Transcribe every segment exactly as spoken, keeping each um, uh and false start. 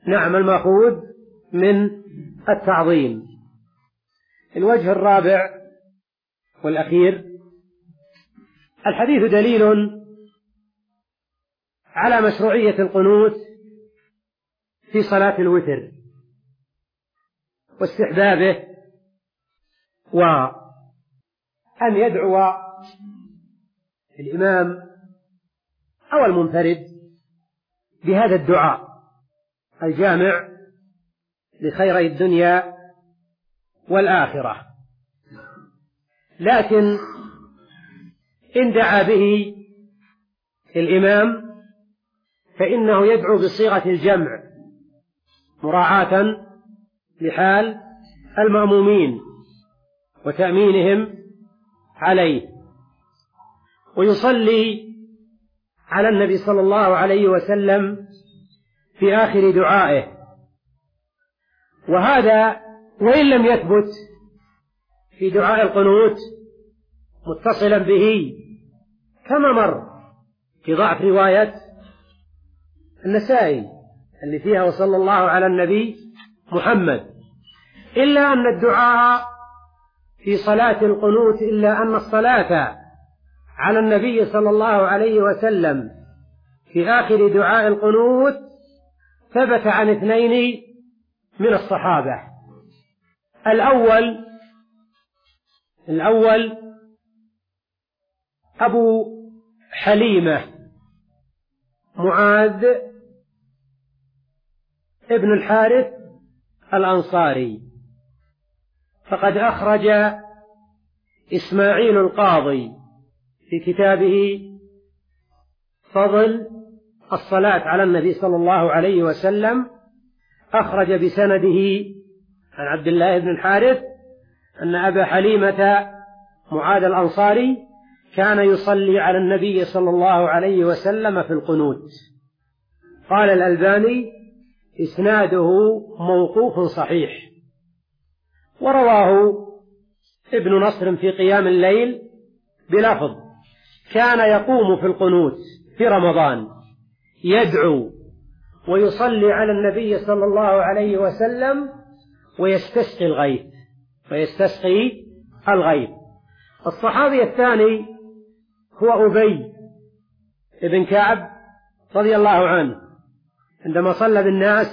نعم المأخوذ من التعظيم. الوجه الرابع والأخير: الحديث دليل على مشروعية القنوت في صلاة الوتر واستحبابه، وأن يدعو الإمام أو المنفرد بهذا الدعاء الجامع لخيري الدنيا والآخرة. لكن إن دعا به الإمام فإنه يدعو بصيغة الجمع مراعاة لحال المأمومين وتأمينهم عليه، ويصلي على النبي صلى الله عليه وسلم في آخر دعائه. وهذا وإن لم يثبت في دعاء القنوت متصلا به كما مر في ضعف رواية النسائي اللي فيها وصلى الله على النبي محمد، إلا أن الدعاء في صلاة القنوت إلا أن الصلاة على النبي صلى الله عليه وسلم في آخر دعاء القنوت ثبت عن اثنين من الصحابة. الأول الأول أبو حليمة معاذ ابن الحارث الأنصاري، فقد أخرج إسماعيل القاضي في كتابه فضل الصلاة على النبي صلى الله عليه وسلم، أخرج بسنده عن عبد الله بن الحارث أن أبا حليمة معاذ الأنصاري كان يصلي على النبي صلى الله عليه وسلم في القنوت. قال الألباني: إسناده موقوف صحيح. ورواه ابن نصر في قيام الليل بلفظ: كان يقوم في القنوت في رمضان يدعو ويصلي على النبي صلى الله عليه وسلم ويستسقي الغيث ويستسقي الغيث. الصحابي الثاني هو أبي بن كعب رضي الله عنه، عندما صلى بالناس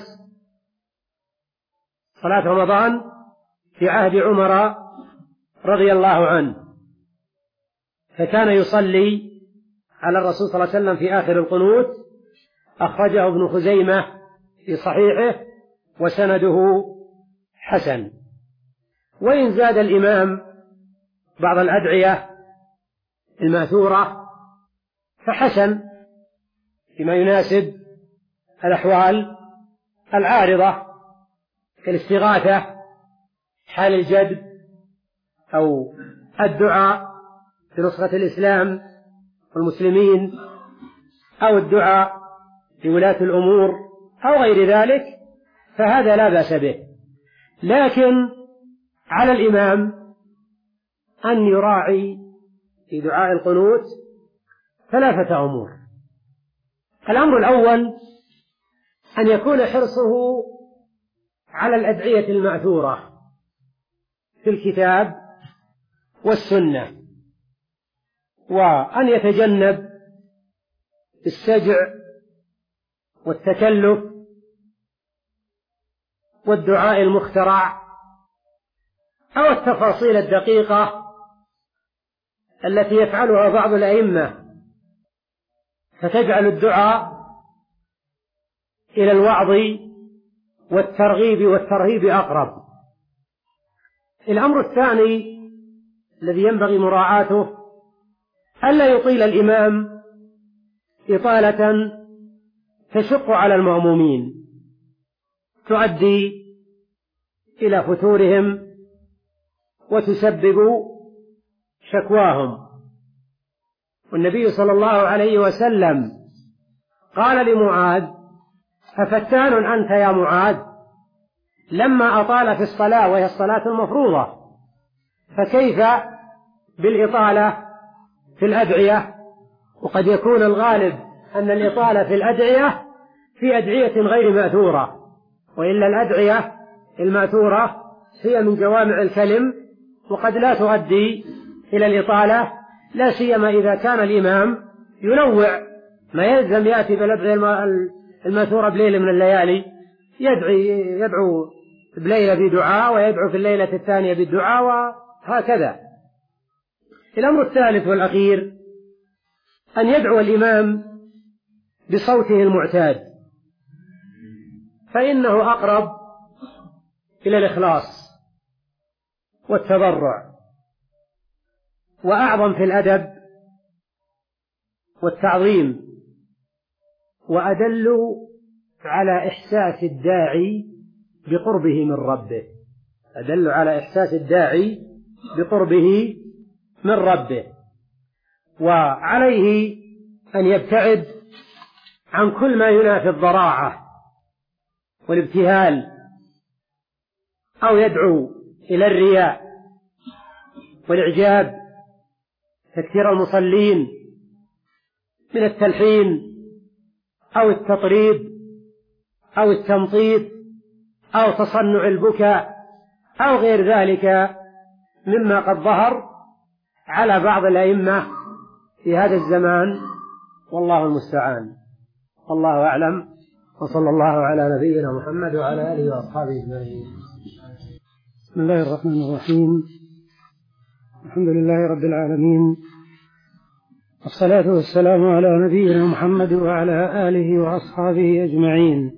صلاة رمضان في عهد عمر رضي الله عنه، فكان يصلي على الرسول صلى الله عليه وسلم في آخر القنوت. أخرجه ابن خزيمة في صحيحه وسنده حسن. وإن زاد الإمام بعض الأدعية المأثورة فحسن بما يناسب الأحوال العارضة كالاستغاثة، حال الجدب، أو الدعاء بنصرة الإسلام والمسلمين، أو الدعاء لولاة الأمور أو غير ذلك، فهذا لا بأس به. لكن على الإمام أن يراعي في دعاء القنوت ثلاثة أمور. الأمر الأول أن يكون حرصه على الأدعية المأثورة في الكتاب والسنة، وأن يتجنب السجع والتكلف والدعاء المخترع أو التفاصيل الدقيقة التي يفعلها بعض الأئمة فتجعل الدعاء إلى الوعظ والترغيب والترهيب أقرب. الأمر الثاني الذي ينبغي مراعاته ألا يطيل الإمام إطالة تشق على المأمومين تؤدي إلى فتورهم وتسبب شكواهم. والنبي صلى الله عليه وسلم قال لمعاذ: أفتان أنت يا معاذ؟ لما أطال في الصلاة وهي الصلاة المفروضة، فكيف بالإطالة في الأدعية؟ وقد يكون الغالب أن الإطالة في الأدعية في أدعية غير مأثورة، وإلا الأدعية المأثورة هي من جوامع الكلم وقد لا تؤدي إلى الإطالة، لا سيما إذا كان الإمام ينوع، ما يلزم يأتي بالأدعية المأثورة بليلة من الليالي، يدعي يدعو بليلة بدعاء ويدعو في الليلة الثانية بالدعاء وهكذا. الأمر الثالث والأخير أن يدعو الإمام بصوته المعتاد، فإنه أقرب إلى الإخلاص والتضرع وأعظم في الأدب والتعظيم، وأدل على إحساس الداعي بقربه من ربه، أدل على إحساس الداعي بقربه من ربه. وعليه أن يبتعد عن كل ما ينافي الضراعة والابتهال أو يدعو إلى الرياء والإعجاب، تكثير المصلين من التلحين أو التطريب أو التمطيط أو تصنع البكاء أو غير ذلك مما قد ظهر على بعض الأئمة في هذا الزمان، والله المستعان. والله أعلم، وصلى الله على نبينا محمد وعلى آله وأصحابه أجمعين. بسم الله الرحمن الرحيم، الحمد لله رب العالمين، والصلاة والسلام على نبينا محمد وعلى آله وأصحابه أجمعين.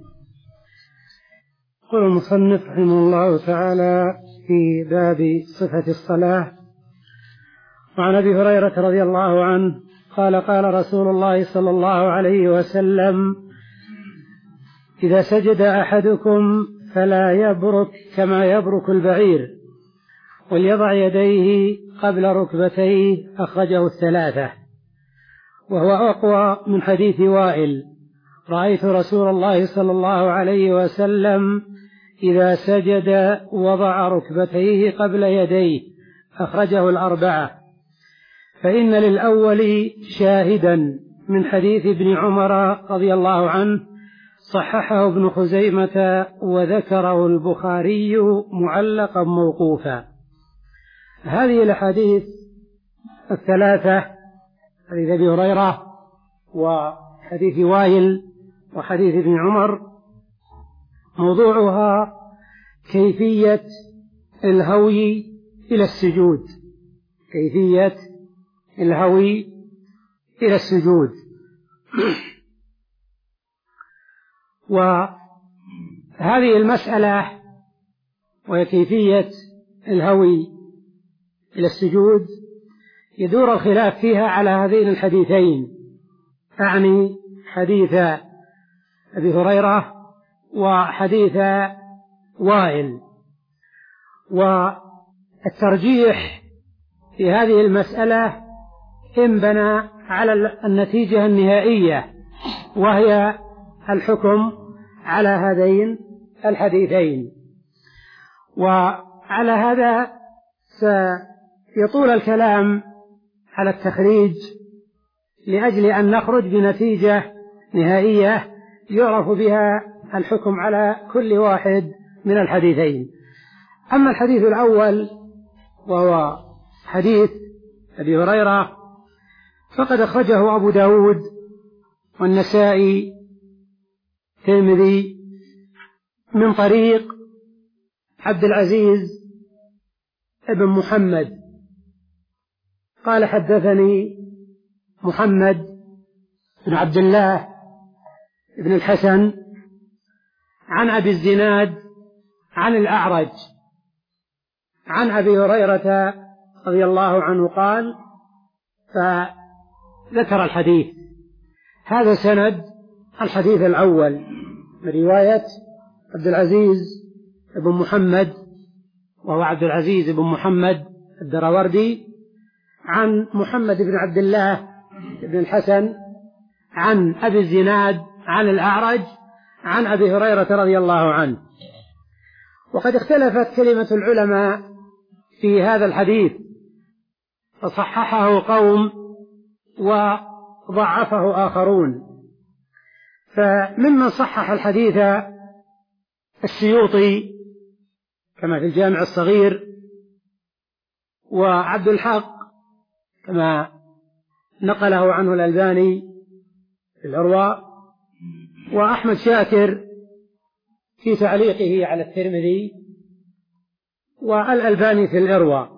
يقول المصنف رحمه الله تعالى في باب صفة الصلاة: وعن أبي هريرة رضي الله عنه قال: قال رسول الله صلى الله عليه وسلم: إذا سجد أحدكم فلا يبرك كما يبرك البعير، وليضع يديه قبل ركبتيه، أخرجه الثلاثة. وهو أقوى من حديث وائل: رأيت رسول الله صلى الله عليه وسلم إذا سجد وضع ركبتيه قبل يديه، أخرجه الأربعة. فإن للأول شاهدا من حديث ابن عمر رضي الله عنه، صححه ابن خزيمة وذكره البخاري معلقا موقوفا. هذه الأحاديث الثلاثة، حديث أبي هريرة وحديث وائل وحديث ابن عمر، موضوعها كيفية الهوي إلى السجود، كيفية الهوي إلى السجود. وهذه المسألة وهي كيفية الهوي إلى السجود يدور الخلاف فيها على هذين الحديثين، أعني حديث أبي هريرة وحديث وائل. والترجيح في هذه المسألة انبنى على النتيجة النهائية، وهي الحكم على هذين الحديثين. وعلى هذا سيطول الكلام على التخريج لأجل أن نخرج بنتيجة نهائية يعرف بها الحكم على كل واحد من الحديثين. أما الحديث الأول وهو حديث أبي هريرة فقد أخرجه أبو داود والنسائي الترمذي من طريق عبد العزيز ابن محمد قال: حدثني محمد بن عبد الله بن الحسن عن أبي الزناد عن الأعرج عن أبي هريرة رضي الله عنه قال، فذكر الحديث. هذا سند الحديث الأول من رواية عبد العزيز بن محمد، وهو عبد العزيز بن محمد الدراوردي، عن محمد بن عبد الله بن الحسن عن أبي الزناد عن الأعرج عن أبي هريرة رضي الله عنه. وقد اختلفت كلمة العلماء في هذا الحديث، فصححه قوم وضعفه آخرون. فممن صحح الحديث السيوطي كما في الجامع الصغير، وعبد الحق كما نقله عنه الألباني في الإرواء، وأحمد شاكر في تعليقه على الترمذي، والألباني في الإرواء،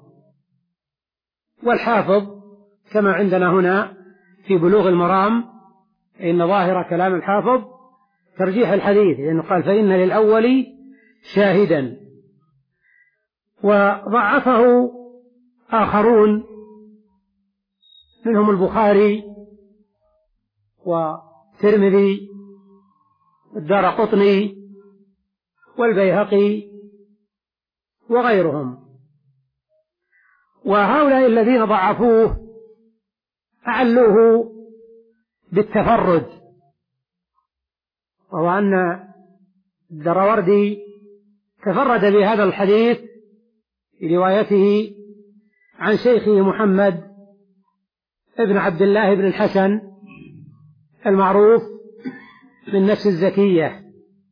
والحافظ كما عندنا هنا في بلوغ المرام، إن ظاهر كلام الحافظ ترجيح الحديث، لأنه قال فإن للأول شاهدا. وضعفه آخرون منهم البخاري والترمذي والدارقطني والبيهقي وغيرهم. وهؤلاء الذين ضعفوه أعلوه بالتفرد، وهو أن الدراوردي تفرد بهذا الحديث في روايته عن شيخه محمد ابن عبد الله بن الحسن المعروف بالنفس الزكية.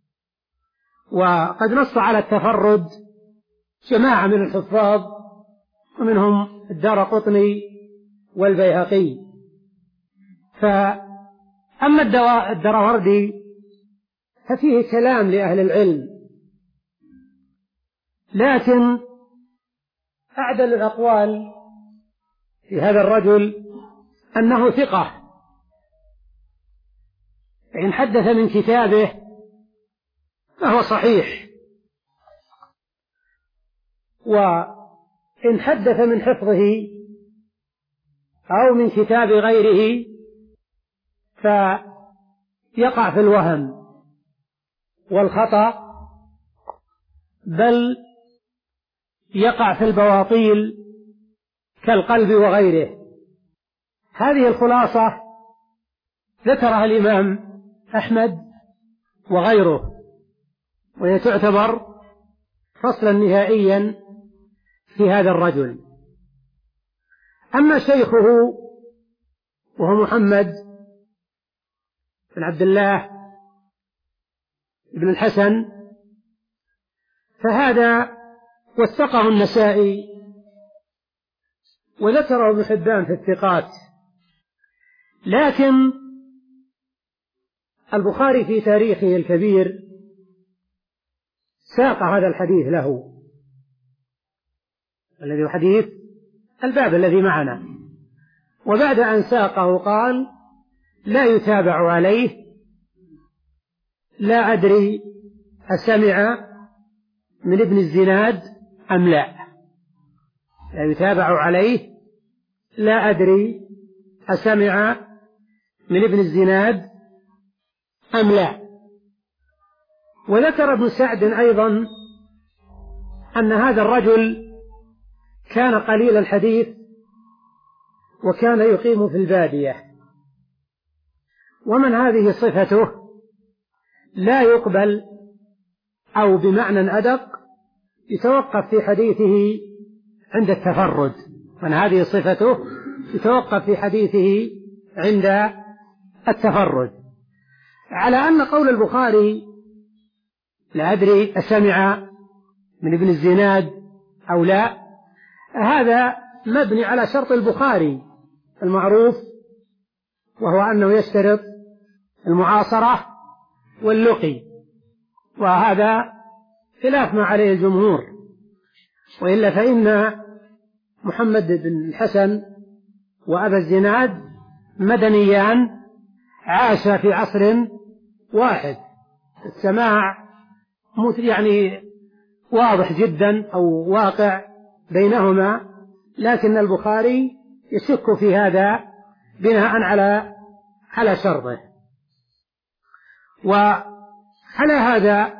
وقد نص على التفرد جماعة من الحفاظ، ومنهم الدارقطني والبيهقي. فأما الدراوردي ففيه كلام لأهل العلم، لكن أعدل الأقوال في هذا الرجل أنه ثقة، فإن حدث من كتابه فهو صحيح، وإن حدث من حفظه أو من كتاب غيره فيقع في الوهم والخطأ، بل يقع في البواطيل كالقلب وغيره. هذه الخلاصة ذكرها الإمام أحمد وغيره، وهي تعتبر فصلا نهائيا في هذا الرجل. أما شيخه وهو محمد بن عبد الله بن الحسن فهذا وثقه النسائي وذكره ابن حبان في الثقات، لكن البخاري في تاريخه الكبير ساق هذا الحديث له، الذي هو حديث الباب الذي معنا، وبعد أن ساقه قال لا يتابع عليه، لا أدري أسمع من ابن الزناد أم لا، لا يتابع عليه لا أدري أسمع من ابن الزناد أم لا. وذكر ابن سعد أيضا أن هذا الرجل كان قليل الحديث وكان يقيم في البادية، ومن هذه صفته لا يقبل، أو بمعنى أدق يتوقف في حديثه عند التفرد، من هذه صفته يتوقف في حديثه عند التفرد، على أن قول البخاري لا أدري أسمع من ابن الزناد أو لا، هذا مبني على شرط البخاري المعروف، وهو أنه يشترط المعاصرة واللقي، وهذا خلاف ما عليه الجمهور. وإلا فإن محمد بن الحسن وأبا الزناد مدنيان عاشا في عصر واحد، السماع يعني واضح جدا أو واقع بينهما، لكن البخاري يشك في هذا بناء على على شرطه. وعلى هذا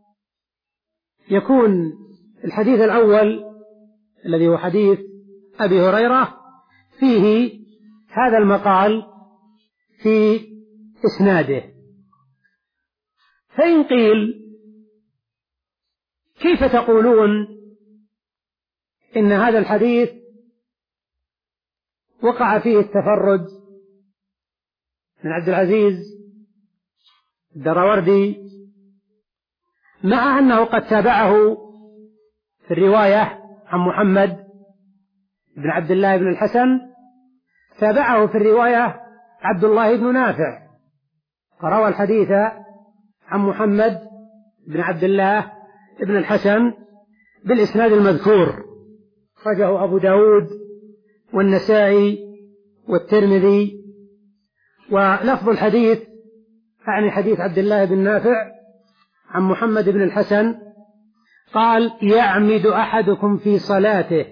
يكون الحديث الأول الذي هو حديث أبي هريرة فيه هذا المقال في إسناده. فإن قيل كيف تقولون إن هذا الحديث وقع فيه التفرد من عبد العزيز الدراوردي مع أنه قد تابعه في الرواية عن محمد بن عبد الله بن الحسن، تابعه في الرواية عبد الله بن نافع، فروى الحديث عن محمد بن عبد الله بن الحسن بالإسناد المذكور، أخرجه أبو داود والنسائي والترمذي. ولفظ الحديث يعني حديث عبد الله بن نافع عن محمد بن الحسن قال: يعمد أحدكم في صلاته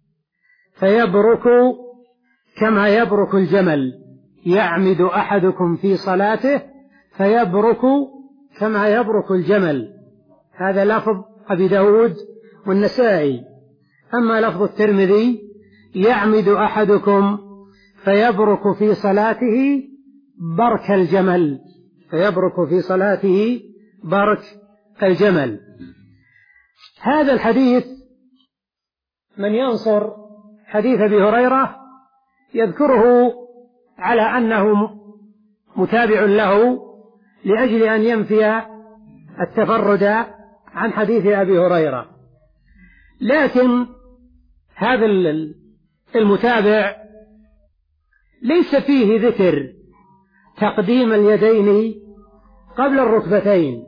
فيبرك كما يبرك الجمل. يعمد أحدكم في صلاته فيبرك كما يبرك الجمل. هذا لفظ أبي داود والنسائي. أما لفظ الترمذي: يعمد أحدكم فيبرك في صلاته برك الجمل. فيبرك في صلاته برك الجمل. هذا الحديث من ينصر حديث أبي هريرة يذكره على أنه متابع له لأجل أن ينفي التفرد عن حديث أبي هريرة، لكن هذا المتابع ليس فيه ذكر تقديم اليدين قبل الركبتين.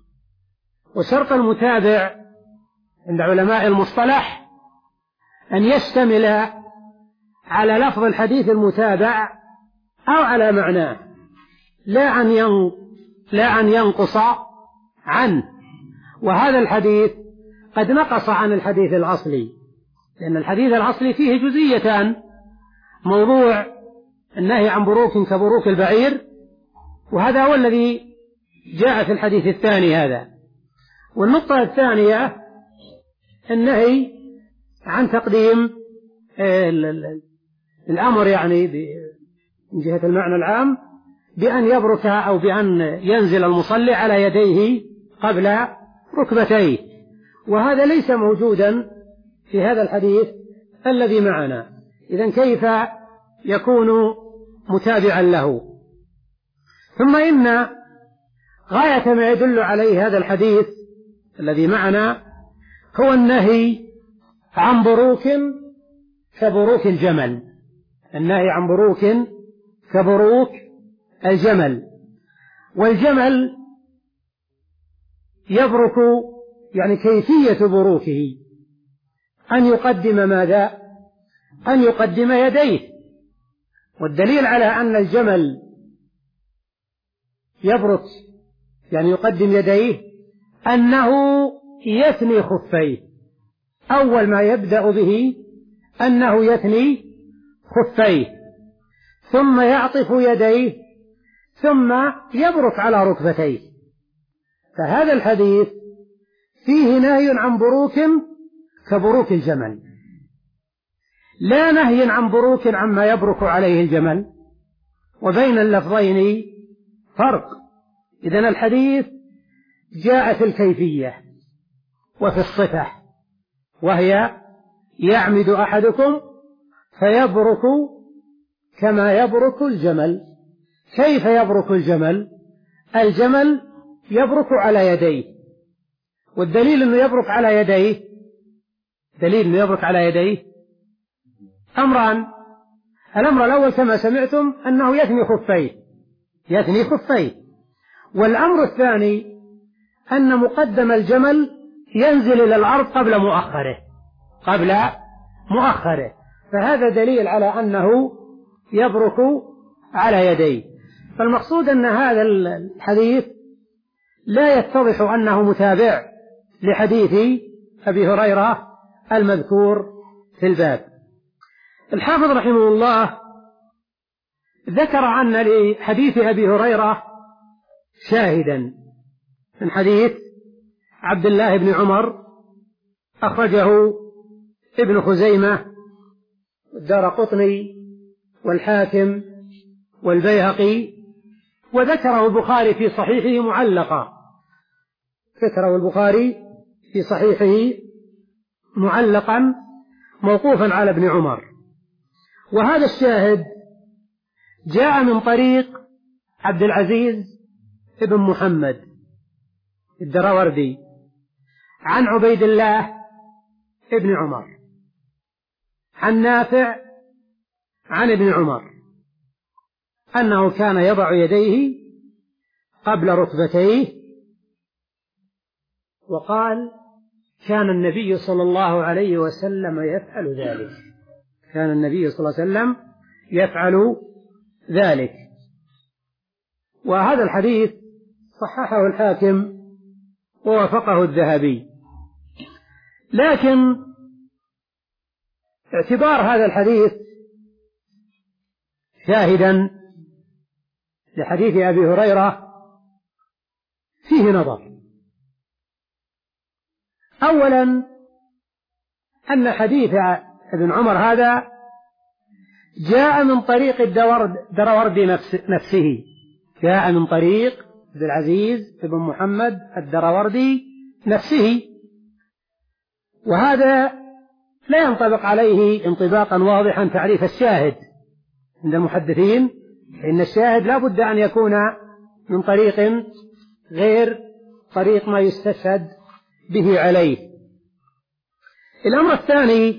وشرط المتابع عند علماء المصطلح أن يشتمل على لفظ الحديث المتابع أو على معناه، لا أن لا أن ينقص عنه. وهذا الحديث قد نقص عن الحديث الأصلي، لأن الحديث الأصلي فيه جزئيتان: موضوع النهي عن بروك كبروك البعير، وهذا هو الذي جاء في الحديث الثاني هذا. والنقطة الثانية النهي عن تقديم الأمر، يعني من جهة المعنى العام، بأن يبرك أو بأن ينزل المصلي على يديه قبل ركبتيه، وهذا ليس موجودا في هذا الحديث الذي معنا. إذن كيف يكون متابعا له؟ ثم إن غاية ما يدل عليه هذا الحديث الذي معنا هو النهي عن بروك كبروك الجمل. النهي عن بروك كبروك الجمل. والجمل يبرك، يعني كيفية بروكه أن يقدم ماذا؟ أن يقدم يديه. والدليل على أن الجمل يبرك يعني يقدم يديه أنه يثني خفيه. أول ما يبدأ به أنه يثني خفيه، ثم يعطف يديه، ثم يبرك على ركبتيه. فهذا الحديث فيه نهي عن بروك كبروك الجمل، لا نهي عن بروك عما يبرك عليه الجمل. وبين اللفظين فرق. إذن الحديث جاء في الكيفية وفي الصفة، وهي: يعمد أحدكم فيبرك كما يبرك الجمل. كيف يبرك الجمل؟ الجمل يبرك على يديه. والدليل أنه يبرك على يديه، دليل أنه يبرك على يديه أمران. الأمر الأول كما سمعتم أنه يثني خفيه، يثني خفيه. والأمر الثاني أن مقدم الجمل ينزل إلى الأرض قبل مؤخره، قبل مؤخره. فهذا دليل على أنه يبرك على يديه. فالمقصود أن هذا الحديث لا يتضح أنه متابع لحديث أبي هريرة المذكور في الباب. الحافظ رحمه الله ذكر أن لحديث أبي هريرة شاهدا من حديث عبد الله بن عمر، أخرجه ابن خزيمة والدارقطني والحاكم والبيهقي، وذكره البخاري في صحيحه معلقا. ذكره البخاري في صحيحه معلقا موقوفا على ابن عمر. وهذا الشاهد جاء من طريق عبد العزيز ابن محمد الدراوردي، عن عبيد الله ابن عمر عن نافع عن ابن عمر أنه كان يضع يديه قبل ركبتيه، وقال كان النبي صلى الله عليه وسلم يفعل ذلك، كان النبي صلى الله عليه وسلم يفعل ذلك. وهذا الحديث صححه الحاكم ووافقه الذهبي، لكن اعتبار هذا الحديث شاهدا لحديث أبي هريرة فيه نظر. أولا أن حديث ابن عمر هذا جاء من طريق الدراوردي نفسه، جاء من طريق عبد العزيز بن محمد الدراوردي نفسه، وهذا لا ينطبق عليه انطباقا واضحا تعريف الشاهد عند المحدثين، فإن الشاهد لا بد أن يكون من طريق غير طريق ما يستشهد به عليه. الأمر الثاني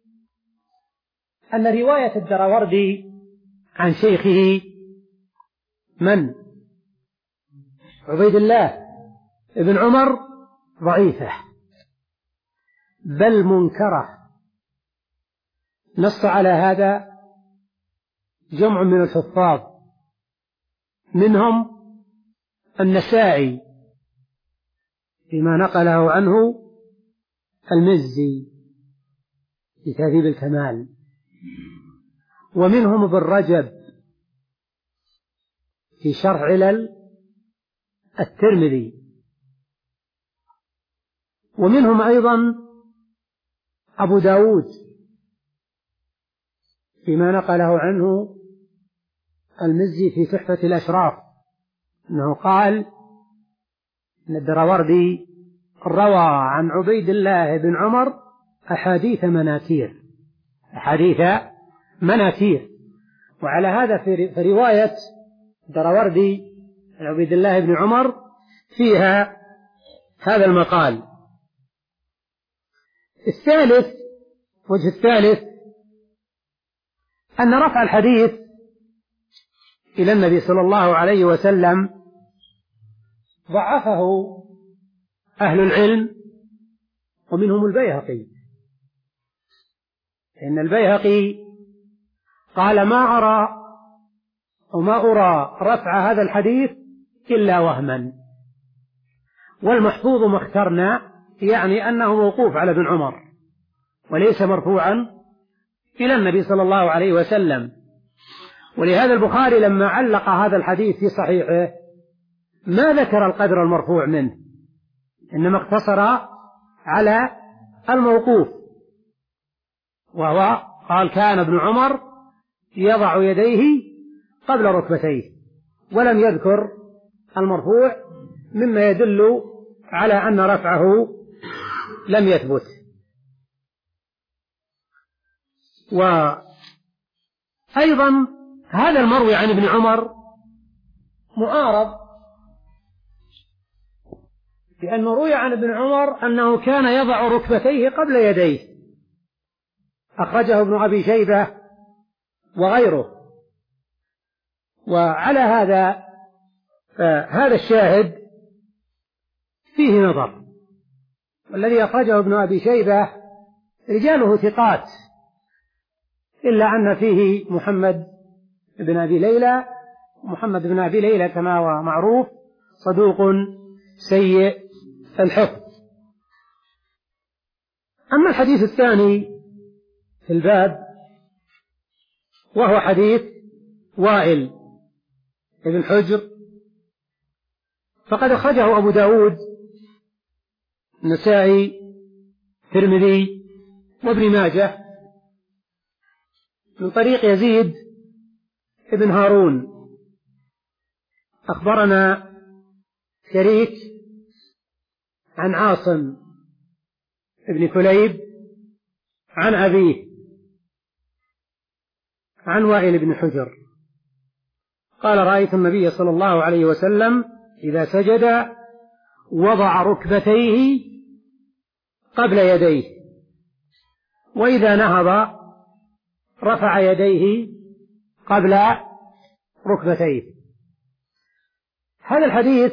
أن رواية الدراوردي عن شيخه من عبيد الله ابن عمر ضعيفة بل منكرة، نص على هذا جمع من الحفاظ منهم النسائي فيما نقله عنه المزي في تهذيب الكمال، ومنهم ابن رجب في شرح علل الترمذي، ومنهم أيضا أبو داود فيما نقله عنه المزي في تحفة الأشراف أنه قال أن الدراوردي روى عن عبيد الله بن عمر أحاديث مناكير، أحاديث مناكير. وعلى هذا في رواية الدراوردي عن عبيد الله بن عمر فيها هذا المقال. الثالث وجه الثالث أن رفع الحديث إلى النبي صلى الله عليه وسلم ضعفه أهل العلم ومنهم البيهقي، إن البيهقي قال ما أرى وما أرى رفع هذا الحديث إلا وهما، والمحفوظ ما اخترنا يعني أنه موقوف على ابن عمر وليس مرفوعا إلى النبي صلى الله عليه وسلم. ولهذا البخاري لما علق هذا الحديث في صحيحه ما ذكر القدر المرفوع منه، إنما اقتصر على الموقوف، وهو قال كان ابن عمر يضع يديه قبل ركبتيه، ولم يذكر المرفوع مما يدل على أن رفعه لم يثبت. وأيضا هذا المروي عن ابن عمر معارض، لأنه روي عن ابن عمر أنه كان يضع ركبتيه قبل يديه، أخرجه ابن أبي شيبة وغيره. وعلى هذا هذا الشاهد فيه نظر، والذي أخرجه ابن أبي شيبة رجاله ثقات، إلا أن فيه محمد بن أبي ليلى، محمد بن أبي ليلى كما هو معروف صدوق سيء الحفظ. أما الحديث الثاني في الباب وهو حديث وائل بن حجر، فقد أخرجه أبو داود النسائي الترمذي وابن ماجه من طريق يزيد بن هارون أخبرنا شريك عن عاصم بن كليب عن أبيه عن وائل بن حجر قال رأيت النبي صلى الله عليه وسلم إذا سجد وضع ركبتيه قبل يديه، وإذا نهض رفع يديه قبل ركبتيه. هذا الحديث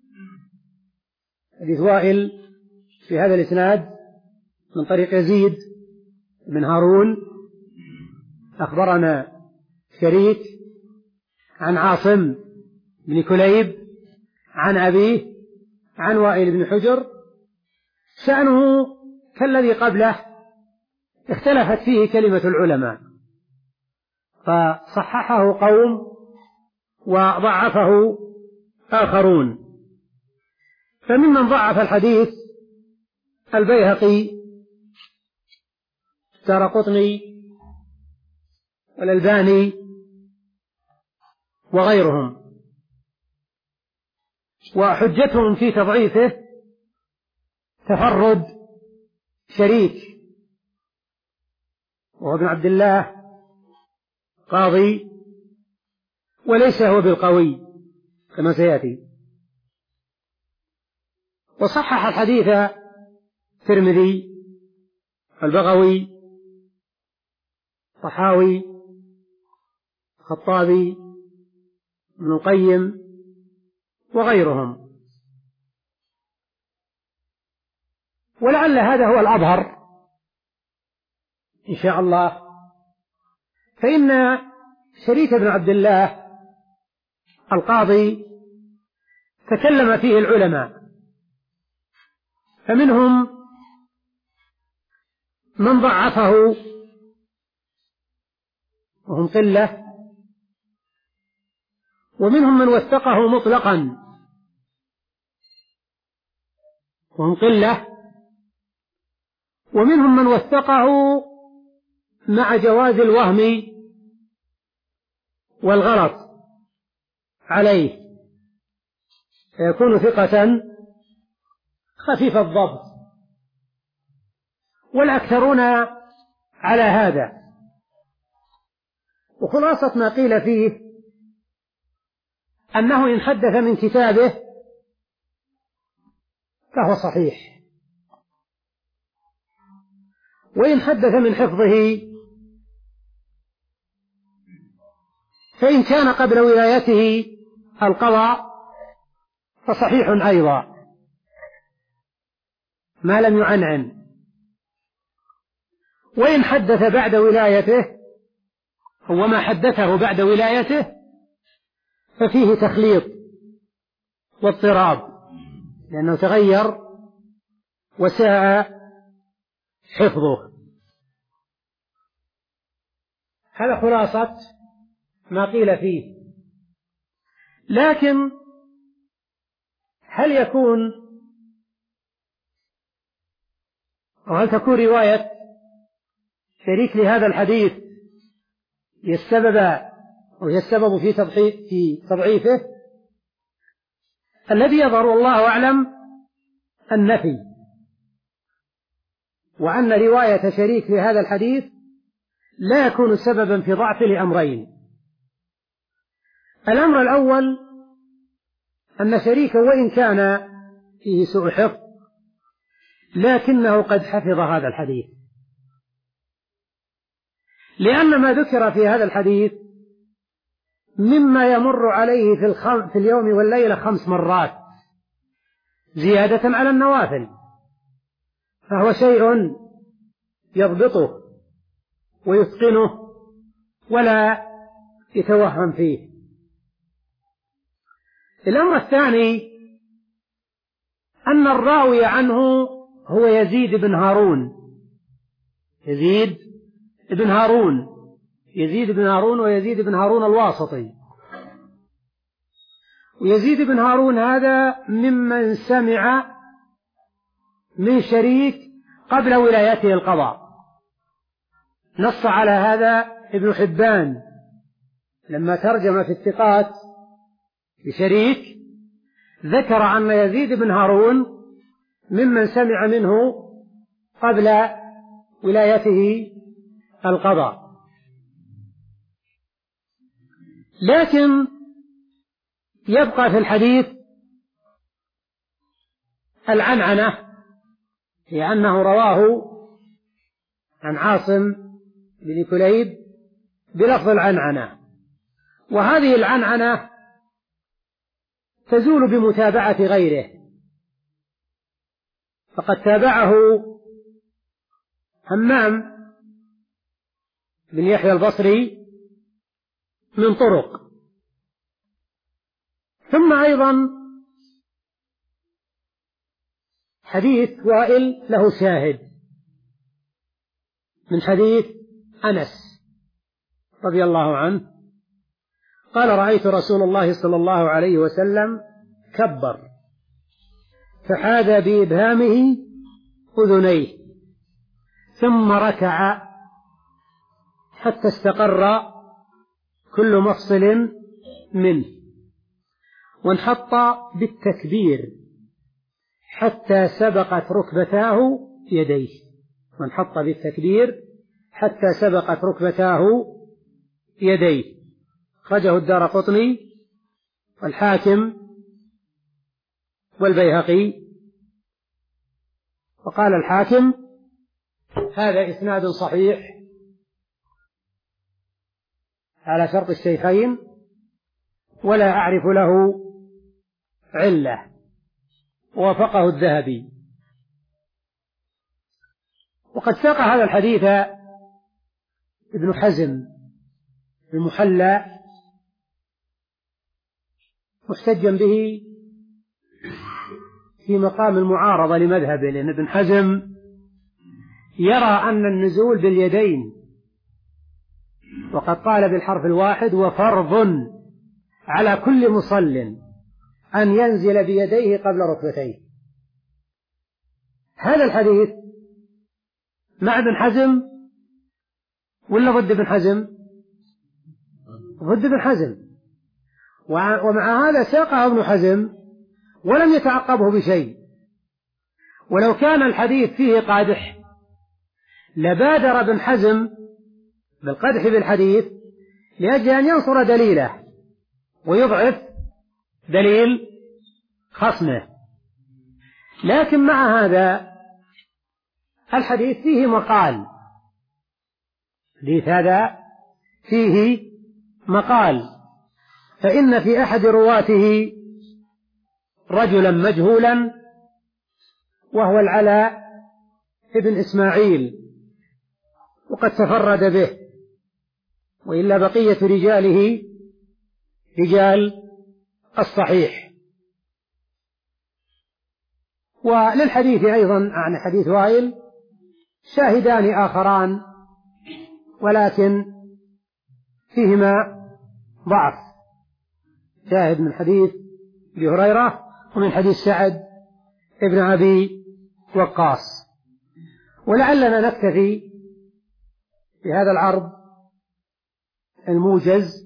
حديث وائل في هذا الإسناد من طريق يزيد بن هارون أخبرنا شريك عن عاصم بن كليب عن أبيه عن وائل بن حجر، شأنه كالذي قبله اختلفت فيه كلمة العلماء، فصححه قوم وضعفه آخرون. فممن ضعف الحديث البيهقي الدارقطني والألباني وغيرهم، وحجتهم في تضعيفه تفرد شريك وهو ابن عبد الله قاضي، وليس هو بالقوي كما سيأتي. وصحح الحديث الترمذي البغوي طحاوي خطابي ابن القيم وغيرهم، ولعل هذا هو الأظهر إن شاء الله. فإن شريك بن عبد الله القاضي تكلم فيه العلماء، فمنهم من ضعفه وهم قلة، ومنهم من وثقه مطلقا وهم قلة، ومنهم من وثقه مع جواز الوهم والغلط عليه، فيكون ثقة خفيف الضبط، والأكثرون على هذا. وخلاصة ما قيل فيه أنه إن حدث من كتابه فهو صحيح، وإن حدث من حفظه فإن كان قبل ولايته القضاء فصحيح أيضا ما لم يعنعن، وإن حدث بعد ولايته هو ما حدثه بعد ولايته ففيه تخليط واضطراب، لأنه تغير وساء حفظه. هذا خلاصة ما قيل فيه. لكن هل يكون أو هل تكون رواية شريك لهذا الحديث هي السبب أو هي السبب في في تضعيفه؟ الذي يظهر والله أعلم النفي، وأن رواية شريك لهذا الحديث لا يكون سببا في ضعف لأمرين. الأمر الأول أن شريكا وإن كان فيه سوء حفظ لكنه قد حفظ هذا الحديث، لأن ما ذكر في هذا الحديث مما يمر عليه في, الخم... في اليوم والليلة خمس مرات زيادة على النوافل، فهو شيء يضبطه ويتقنه ولا يتوهم فيه. الأمر الثاني أن الراوي عنه هو يزيد بن هارون يزيد بن هارون يزيد بن هارون ويزيد بن هارون الواسطي. ويزيد بن هارون هذا ممن سمع من شريك قبل ولايته القضاء، نص على هذا ابن حبان لما ترجم في الثقات بشريك، ذكر أن يزيد بن هارون ممن سمع منه قبل ولايته القضاء. لكن يبقى في الحديث العنعنة هي أنه رواه عن عاصم بن كليب بلفظ العنعنة، وهذه العنعنة تزول بمتابعة غيره، فقد تابعه همام بن يحيى البصري من طرق. ثم أيضا حديث وائل له شاهد من حديث أنس رضي الله عنه قال: رأيت رسول الله صلى الله عليه وسلم كبر فحاذى بإبهامه أذنيه ثم ركع حتى استقر كل مفصل منه، وانحط بالتكبير حتى سبقت ركبتاه يديه وانحط بالتكبير حتى سبقت ركبتاه يديه. أخرجه الدارقطني والحاكم والبيهقي. وقال الحاكم: هذا إسناد صحيح على شرط الشيخين ولا أعرف له علة، ووافقه الذهبي. وقد ساق هذا الحديث ابن حزم المحلى محتجا به في مقام المعارضة لمذهبه، لأن ابن حزم يرى أن النزول باليدين وقد قال بالحرف الواحد: وفرض على كل مصل أن ينزل بيديه قبل ركبتيه. هذا الحديث مع ابن حزم ولا ضد ابن حزم؟ ضد ابن حزم. ومع هذا ساقه ابن حزم ولم يتعقبه بشيء. ولو كان الحديث فيه قادح لبادر ابن حزم بالقدح بالحديث لأجل أن ينصر دليله ويضعف دليل خصمه. لكن مع هذا الحديث فيه مقال، الحديث هذا فيه مقال، فإن في أحد رواته رجلا مجهولا وهو العلاء ابن إسماعيل، وقد تفرد به، وإلا بقية رجاله رجال الصحيح. وللحديث أيضا عن حديث وائل شاهدان آخران ولكن فيهما ضعف، شاهد من حديث أبي هريرة ومن حديث سعد ابن أبي وقاص. ولعلنا نكتفي بهذا العرض الموجز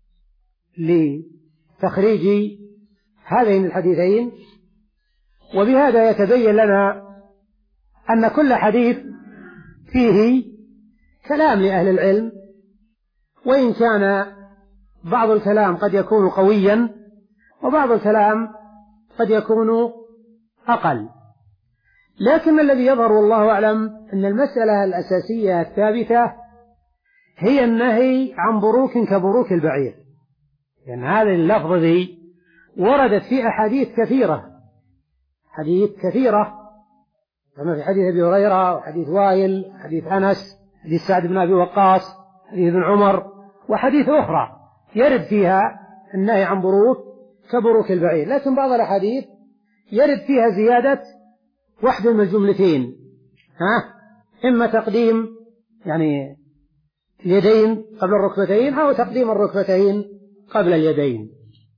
لتخريج هذين الحديثين، وبهذا يتبين لنا أن كل حديث فيه كلام لأهل العلم، وإن كان بعض الكلام قد يكون قويا وبعض الكلام قد يكون أقل، لكن الذي يظهر والله أعلم أن المسألة الأساسية الثابتة هي النهي عن بروك كبروك البعير، لأن يعني هذه اللفظة ذي وردت في أحاديث كثيرة حديث كثيرة كما في حديث أبي هريرة وحديث وائل، حديث أنس، حديث سعد بن أبي وقاص، حديث ابن عمر، وحديث أخرى يرد فيها النهي عن بروك كبروك البعير. لكن بعض الأحاديث يرد فيها زيادة واحدة من الجملتين، ها إما تقديم يعني اليدين قبل الركبتين أو تقديم الركبتين قبل اليدين.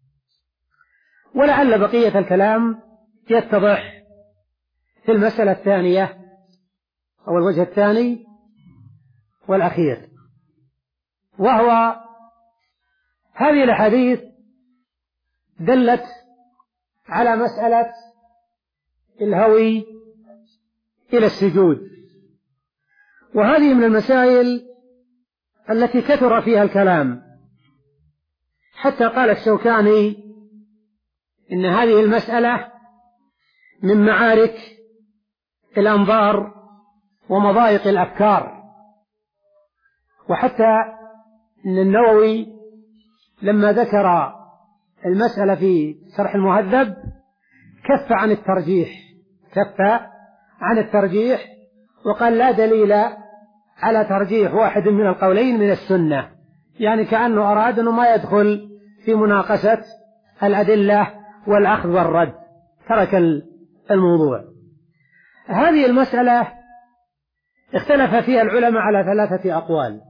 ولعل بقية الكلام يتضح في المسألة الثانية أو الوجه الثاني والأخير، وهو هذه الأحاديث دلت على مسألة الهوي إلى السجود، وهذه من المسائل التي كثر فيها الكلام، حتى قال الشوكاني إن هذه المسألة من معارك الأنظار ومضايق الأفكار. وحتى أن النووي لما ذكر المسألة في شرح المهذب كف عن الترجيح كف عن الترجيح وقال لا دليل على ترجيح واحد من القولين من السنة، يعني كأنه أراد أنه ما يدخل في مناقشة الأدلة والأخذ والرد، ترك الموضوع. هذه المسألة اختلف فيها العلماء على ثلاثة أقوال.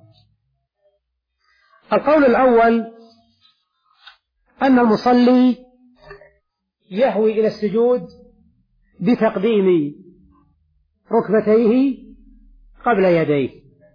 القول الأول أن المصلي يهوي إلى السجود بتقديم ركبتيه قبل يديه،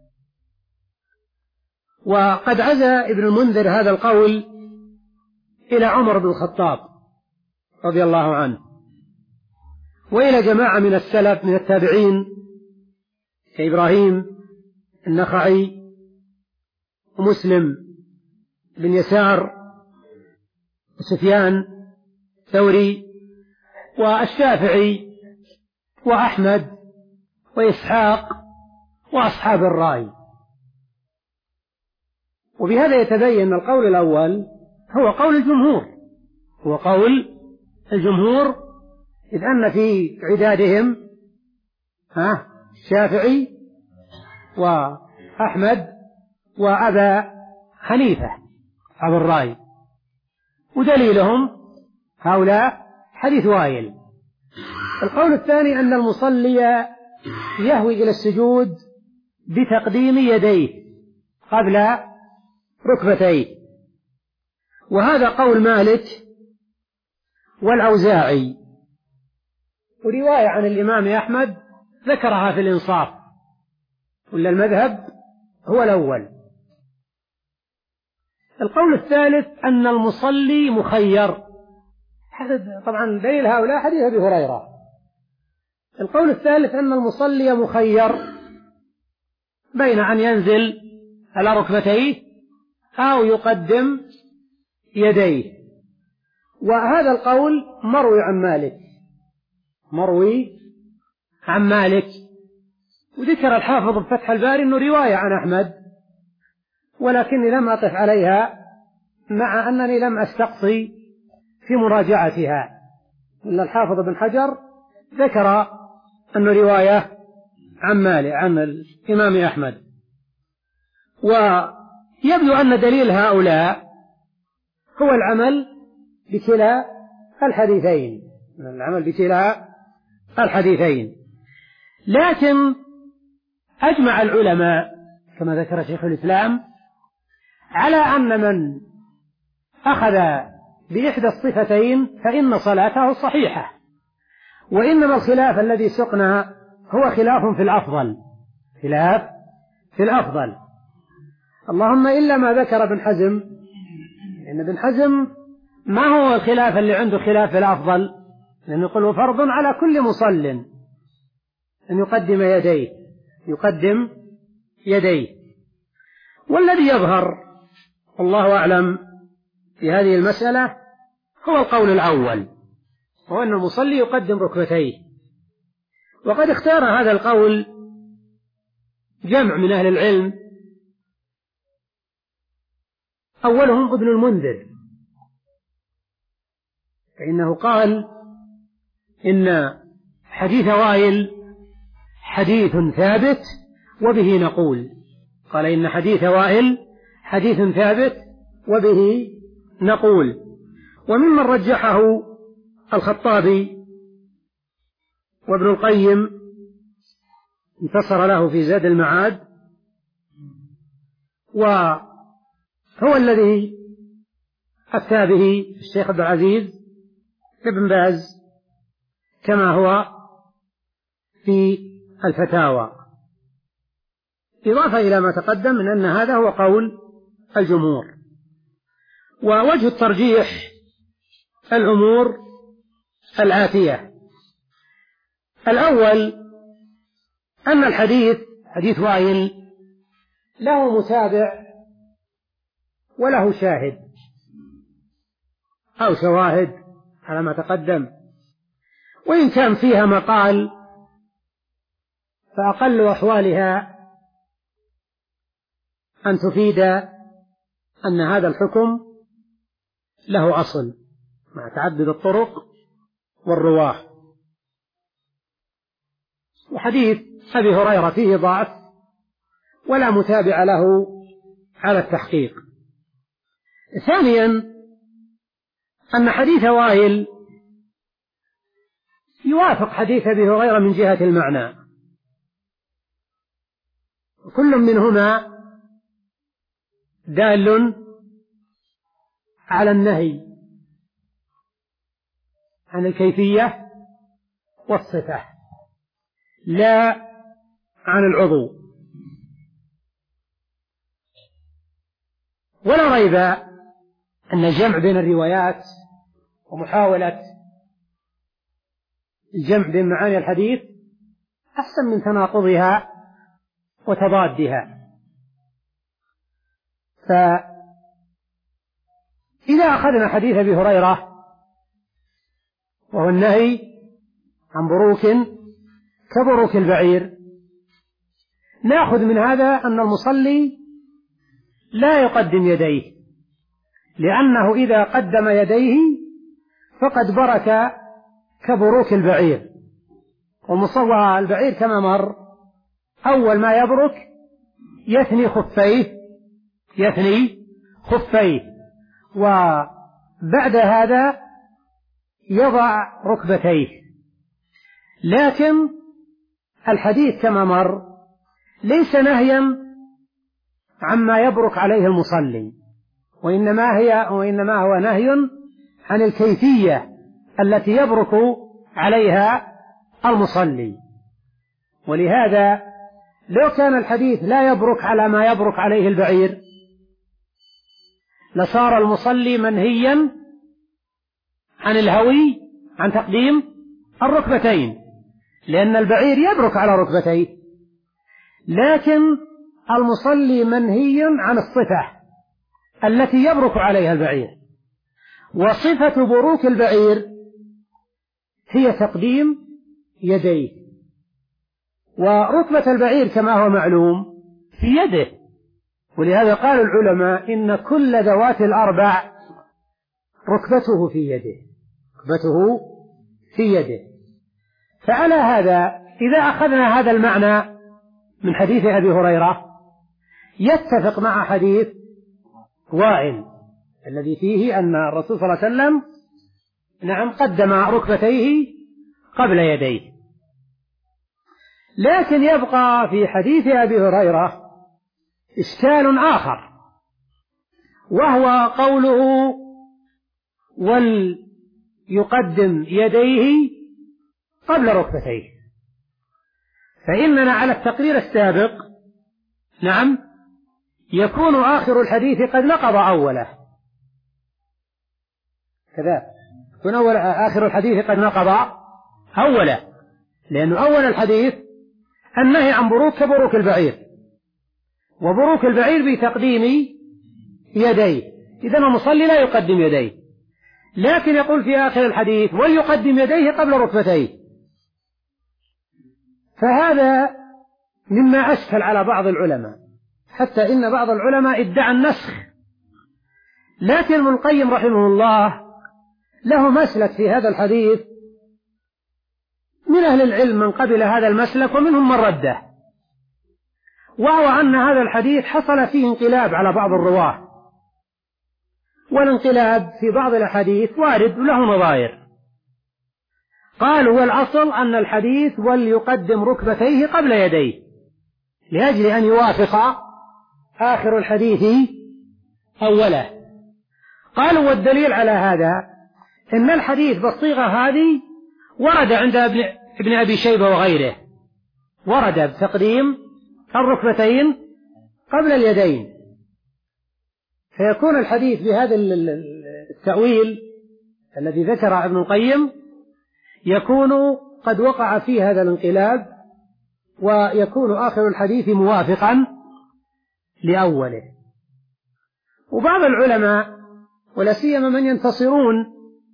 وقد عزى ابن المنذر هذا القول إلى عمر بن الخطاب رضي الله عنه، وإلى جماعة من السلف من التابعين كإبراهيم النخعي ومسلم بن يسار وسفيان الثوري والشافعي وأحمد وإسحاق وأصحاب الرأي. وبهذا يتبين القول الأول هو قول الجمهور هو قول الجمهور إذ أن في عدادهم ها الشافعي وأحمد وأبا حنيفة أبو الرأي، ودليلهم هؤلاء حديث وائل. القول الثاني أن المصلي يهوي إلى السجود بتقديم يديه قبل ركبتيه، وهذا قول مالك والأوزاعي، ورواية عن الإمام أحمد ذكرها في الإنصاف، ولا المذهب هو الأول. القول الثالث أن المصلي مخير، طبعا دليل هؤلاء حديث أبي هريرة. القول الثالث أن المصلي مخير بين أن ينزل على ركبتيه أو يقدم يديه، وهذا القول مروي عن مالك مروي عن مالك وذكر الحافظ بفتح الباري أنه رواية عن أحمد، ولكني لم أقف عليها مع أنني لم أستقصي في مراجعتها، إن الحافظ بن حجر ذكر أنه رواية عن مالك عن الإمام أحمد. ويبدو أن دليل هؤلاء هو العمل بكلا الحديثين العمل بكلا الحديثين لكن أجمع العلماء كما ذكر شيخ الإسلام على أن من أخذ بإحدى الصفتين فإن صلاته صحيحة، وإنما الخلاف الذي سقنا هو خلاف في الأفضل خلاف في الأفضل اللهم إلا ما ذكر ابن حزم، لأن ابن حزم ما هو الخلاف اللي عنده خلاف في الأفضل، لأنه يقول فرض على كل مصل أن يقدم يديه يقدم يديه والذي يظهر والله أعلم في هذه المسألة هو القول الأول، هو أن المصلي يقدم ركبتيه. وقد اختار هذا القول جمع من أهل العلم، أولهم ابن المنذر، فإنه قال إن حديث وائل حديث ثابت وبه نقول قال إن حديث وائل حديث ثابت وبه نقول. وممن رجحه الخطابي وابن القيم انتصر له في زاد المعاد، وهو الذي أفتى به الشيخ عبد العزيز ابن باز كما هو في الفتاوى، إضافة إلى ما تقدم من أن هذا هو قول الجمهور. ووجه الترجيح الأمور الآتية: الأول أن الحديث حديث وائل له متابع وله شاهد أو شواهد على ما تقدم، وإن كان فيها مقال فأقل أحوالها أن تفيد أن هذا الحكم له أصل مع تعدد الطرق والرواة. وحديث أبي هريرة فيه ضعف ولا متابع له على التحقيق. ثانيا أن حديث وائل يوافق حديث أبي هريرة من جهة المعنى، كل منهما دال على النهي عن الكيفية والصفة لا عن العضو. ولا ريب أن الجمع بين الروايات ومحاولة الجمع بين معاني الحديث أحسن من تناقضها وتضادها. فإذا أخذنا حديث أبي هريرة وهو النهي عن بروك كبروك البعير، نأخذ من هذا أن المصلي لا يقدم يديه، لأنه إذا قدم يديه فقد برك كبروك البعير. ومصوى البعير كما مر أول ما يبرك يثني خفيه يثني خفيه وبعد هذا يضع ركبتيه. لكن الحديث كما مر ليس نهيا عما يبرك عليه المصلي، وإنما هي وإنما هو نهي عن الكيفية التي يبرك عليها المصلي. ولهذا لو كان الحديث لا يبرك على ما يبرك عليه البعير لصار المصلي منهيا عن الهوي عن تقديم الركبتين، لأن البعير يبرك على ركبتيه، لكن المصلي منهي عن الصفة التي يبرك عليها البعير. وصفة بروك البعير هي تقديم يديه، وركبة البعير كما هو معلوم في يده. ولهذا قال العلماء إن كل ذوات الأربع ركبته في يده ركبته في يده. فعلى هذا إذا أخذنا هذا المعنى من حديث أبي هريرة يتفق مع حديث وائل الذي فيه أن الرسول صلى الله عليه وسلم نعم قدم ركبتيه قبل يديه. لكن يبقى في حديث أبي هريرة إشكال آخر، وهو قوله وليقدم يديه قبل ركبتيه. فإننا على التقرير السابق نعم يكون آخر الحديث قد نقض أوله كذا يكون أول آخر الحديث قد نقض أوله، لأن أول الحديث النهي عن بروك كبروك البعير، وبروك البعير بتقديم يديه، إذن المصلي لا يقدم يديه. لكن يقول في آخر الحديث وليقدم يديه قبل ركبتيه، فهذا مما أشكل على بعض العلماء، حتى إن بعض العلماء ادعى النسخ. لكن ابن القيم رحمه الله له مسلك في هذا الحديث، من أهل العلم من قبل هذا المسلك ومنهم من رده، وهو أن هذا الحديث حصل فيه انقلاب على بعض الرواة، والانقلاب في بعض الأحاديث وارد له نظائر. قالوا والأصل أن الحديث وليقدم ركبتيه قبل يديه لأجل أن يوافق آخر الحديث أوله. قالوا والدليل على هذا إن الحديث بالصيغة هذه ورد عند ابن أبي شيبة وغيره، ورد بتقديم الركبتين قبل اليدين، فيكون الحديث بهذا التأويل الذي ذكر ابن القيم يكون قد وقع فيه هذا الانقلاب، ويكون آخر الحديث موافقا لأوله. وبعض العلماء ولا سيما من ينتصرون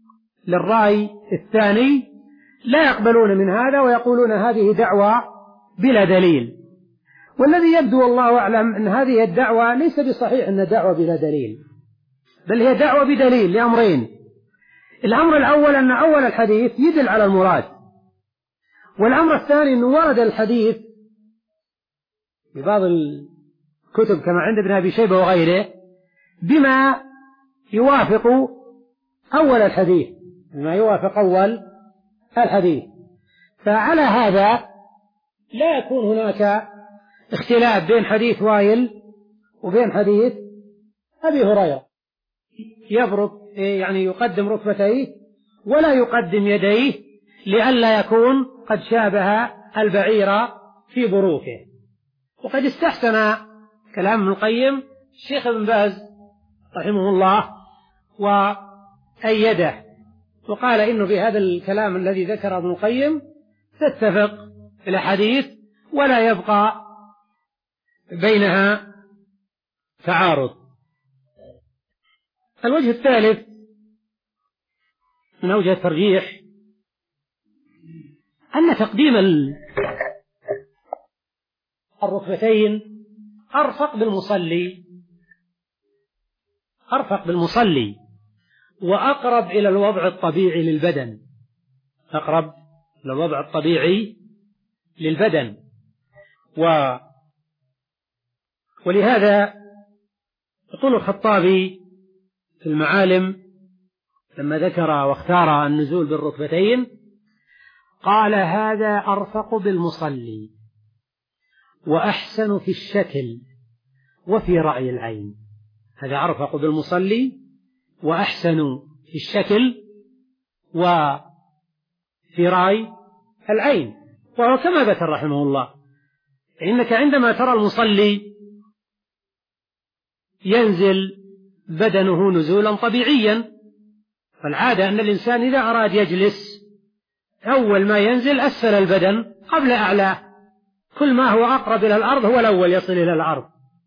للرأي الثاني لا يقبلون من هذا، ويقولون هذه دعوة بلا دليل. والذي يبدو والله أعلم أن هذه الدعوة ليس بصحيح أن دعوة بلا دليل، بل هي دعوة بدليل لأمرين. الأمر الأول أن أول الحديث يدل على المراد، والأمر الثاني أنه ورد الحديث في بعض الكتب كما عند ابن أبي شيبة وغيره بما يوافق أول الحديث، بما يوافق أول الحديث. فعلى هذا لا يكون هناك اختلاف بين حديث وائل وبين حديث أبي هريرة، يبرك يعني يقدم ركبتيه ولا يقدم يديه لئلا يكون قد شابه البعير في بروكه. وقد استحسن كلام ابن القيم الشيخ ابن باز رحمه الله وأيده، وقال إنه بهذا الكلام الذي ذكره ابن القيم تتفق الأحاديث ولا يبقى بينها تعارض. الوجه الثالث من أوجه الترجيح أن تقديم الركبتين أرفق بالمصلي أرفق بالمصلي وأقرب إلى الوضع الطبيعي للبدن، أقرب إلى الوضع الطبيعي للبدن. و ولهذا يقول الخطابي في المعالم لما ذكر واختار النزول بالركبتين قال: هذا أرفق بالمصلي وأحسن في الشكل وفي رأي العين. هذا أرفق بالمصلي وأحسن في الشكل وفي رأي العين. وهو كما ذكر رحمه الله، إنك عندما ترى المصلي ينزل بدنه نزولا طبيعيا، فالعادة أن الإنسان إذا أراد يجلس أول ما ينزل أسفل البدن قبل أعلاه، كل ما هو أقرب إلى الأرض هو الأول يصل إلى الأرض.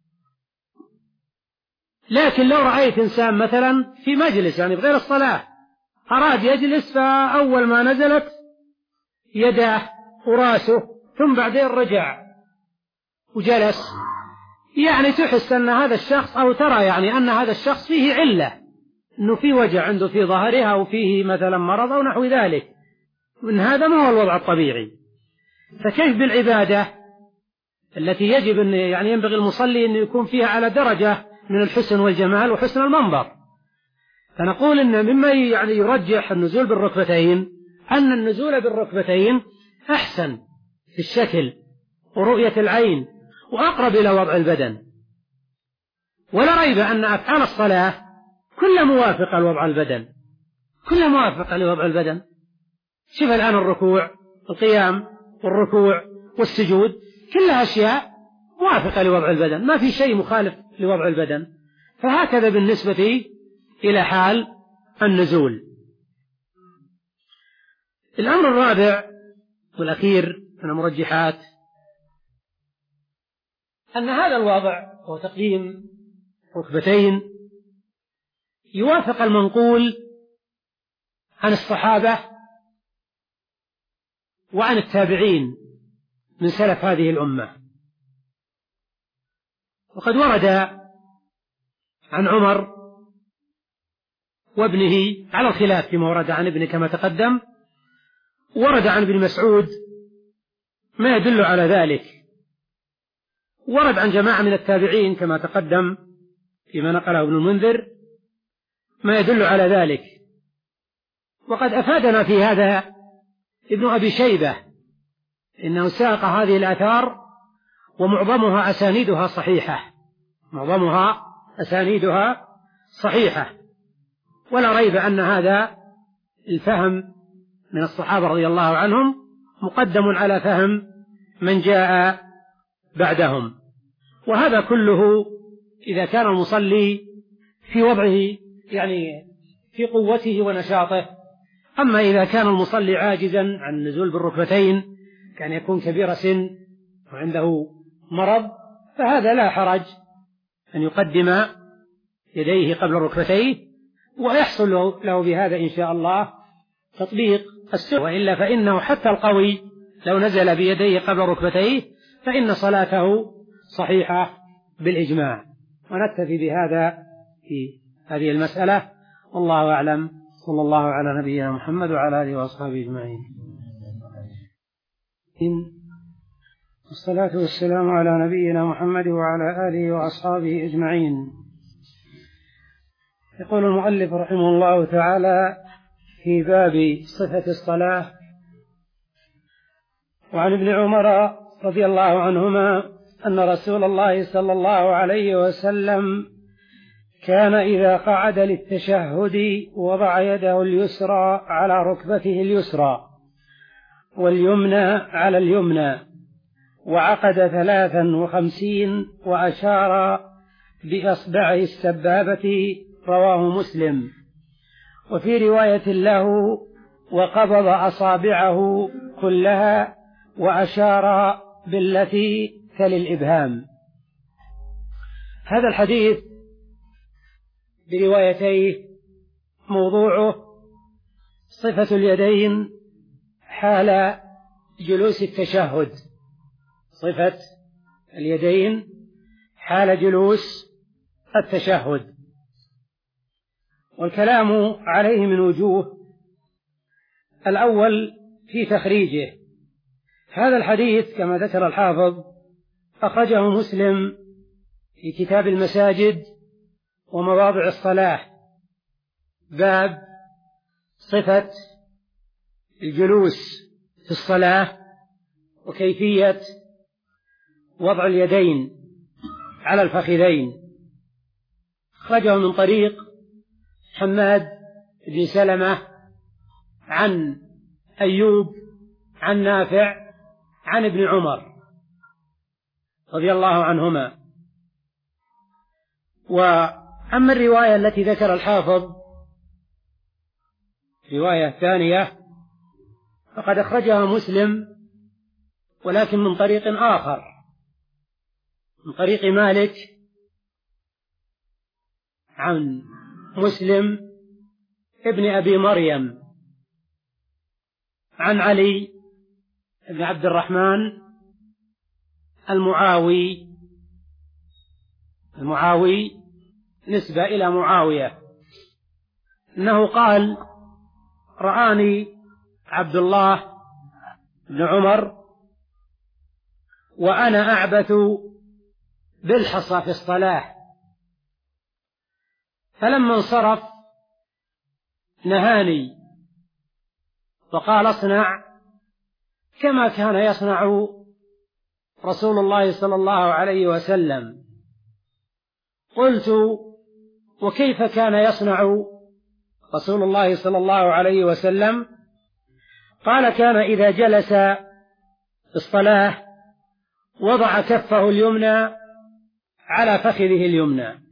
لكن لو رأيت إنسان مثلا في مجلس يعني بغير الصلاة أراد يجلس، فأول ما نزلت يداه وراسه ثم بعدين رجع وجلس، يعني تحس أن هذا الشخص أو ترى يعني أن هذا الشخص فيه علة، أنه في وجع عنده في ظهرها أو فيه مثلا مرض أو نحو ذلك، من هذا ما هو الوضع الطبيعي. فكيف بالعبادة التي يجب أن يعني ينبغي المصلي أن يكون فيها على درجة من الحسن والجمال وحسن المنظر؟ فنقول أن مما يعني يرجح النزول بالركبتين أن النزول بالركبتين أحسن في الشكل ورؤية العين وأقرب إلى وضع البدن. ولا ريب أن أفعال الصلاة كلها موافقة لوضع البدن، كلها موافقة لوضع البدن. شوف الآن الركوع، القيام والركوع والسجود كلها أشياء موافقة لوضع البدن، ما في شيء مخالف لوضع البدن. فهكذا بالنسبة إلى حال النزول. الأمر الرابع والأخير من المرجحات أن هذا الوضع هو تقديم ركبتين يوافق المنقول عن الصحابة وعن التابعين من سلف هذه الأمة. وقد ورد عن عمر وابنه على الخلاف فيما ورد عن ابنه كما تقدم، ورد عن ابن مسعود ما يدل على ذلك، ورد عن جماعة من التابعين كما تقدم فيما نقله ابن المنذر ما يدل على ذلك. وقد أفادنا في هذا ابن أبي شيبة إنه ساق هذه الآثار ومعظمها أسانيدها صحيحة، معظمها أسانيدها صحيحة. ولا ريب أن هذا الفهم من الصحابة رضي الله عنهم مقدم على فهم من جاء بعدهم. وهذا كله إذا كان المصلي في وضعه يعني في قوته ونشاطه. أما إذا كان المصلي عاجزا عن النزول بالركبتين كان يكون كبير سن وعنده مرض، فهذا لا حرج أن يقدم يديه قبل ركبتيه، ويحصل له بهذا إن شاء الله تطبيق السنة. وإلا فإنه حتى القوي لو نزل بيديه قبل ركبتيه فإن صلاته صحيحة بالإجماع. ونكتفي بهذا في هذه المسألة، والله أعلم. صلى الله على نبينا محمد وعلى آله وأصحابه أجمعين. والصلاة والسلام على نبينا محمد وعلى آله وأصحابه أجمعين. يقول المؤلف رحمه الله تعالى في باب صفة الصلاة: وعن ابن عمر رضي الله عنهما أن رسول الله صلى الله عليه وسلم كان إذا قعد للتشهد وضع يده اليسرى على ركبته اليسرى واليمنى على اليمنى، وعقد ثلاثا وخمسين وأشار بإصبعه السبابة، رواه مسلم. وفي رواية له: وقبض أصابعه كلها وأشار بالتي تلي الإبهام. هذا الحديث بروايتيه موضوعه صفة اليدين حال جلوس التشهد، صفة اليدين حال جلوس التشهد. والكلام عليه من وجوه: الأول في تخريجه. هذا الحديث كما ذكر الحافظ أخرجه مسلم في كتاب المساجد ومواضع الصلاة، باب صفة الجلوس في الصلاة وكيفية وضع اليدين على الفخذين. أخرجه من طريق حماد بن سلمة عن أيوب عن نافع عن ابن عمر رضي الله عنهما. وأما الرواية التي ذكر الحافظ رواية ثانية فقد أخرجها مسلم، ولكن من طريق آخر، من طريق مالك عن مسلم ابن أبي مريم عن علي بن عبد الرحمن المعاوي، المعاوي نسبة إلى معاوية، أنه قال: رآني عبد الله بن عمر وأنا أعبث بالحصى في الصلاة، فلما انصرف نهاني وقال: اصنع كما كان يصنع رسول الله صلى الله عليه وسلم. قلت: وكيف كان يصنع رسول الله صلى الله عليه وسلم؟ قال: كان إذا جلس في الصلاة وضع كفه اليمنى على فخذه اليمنى،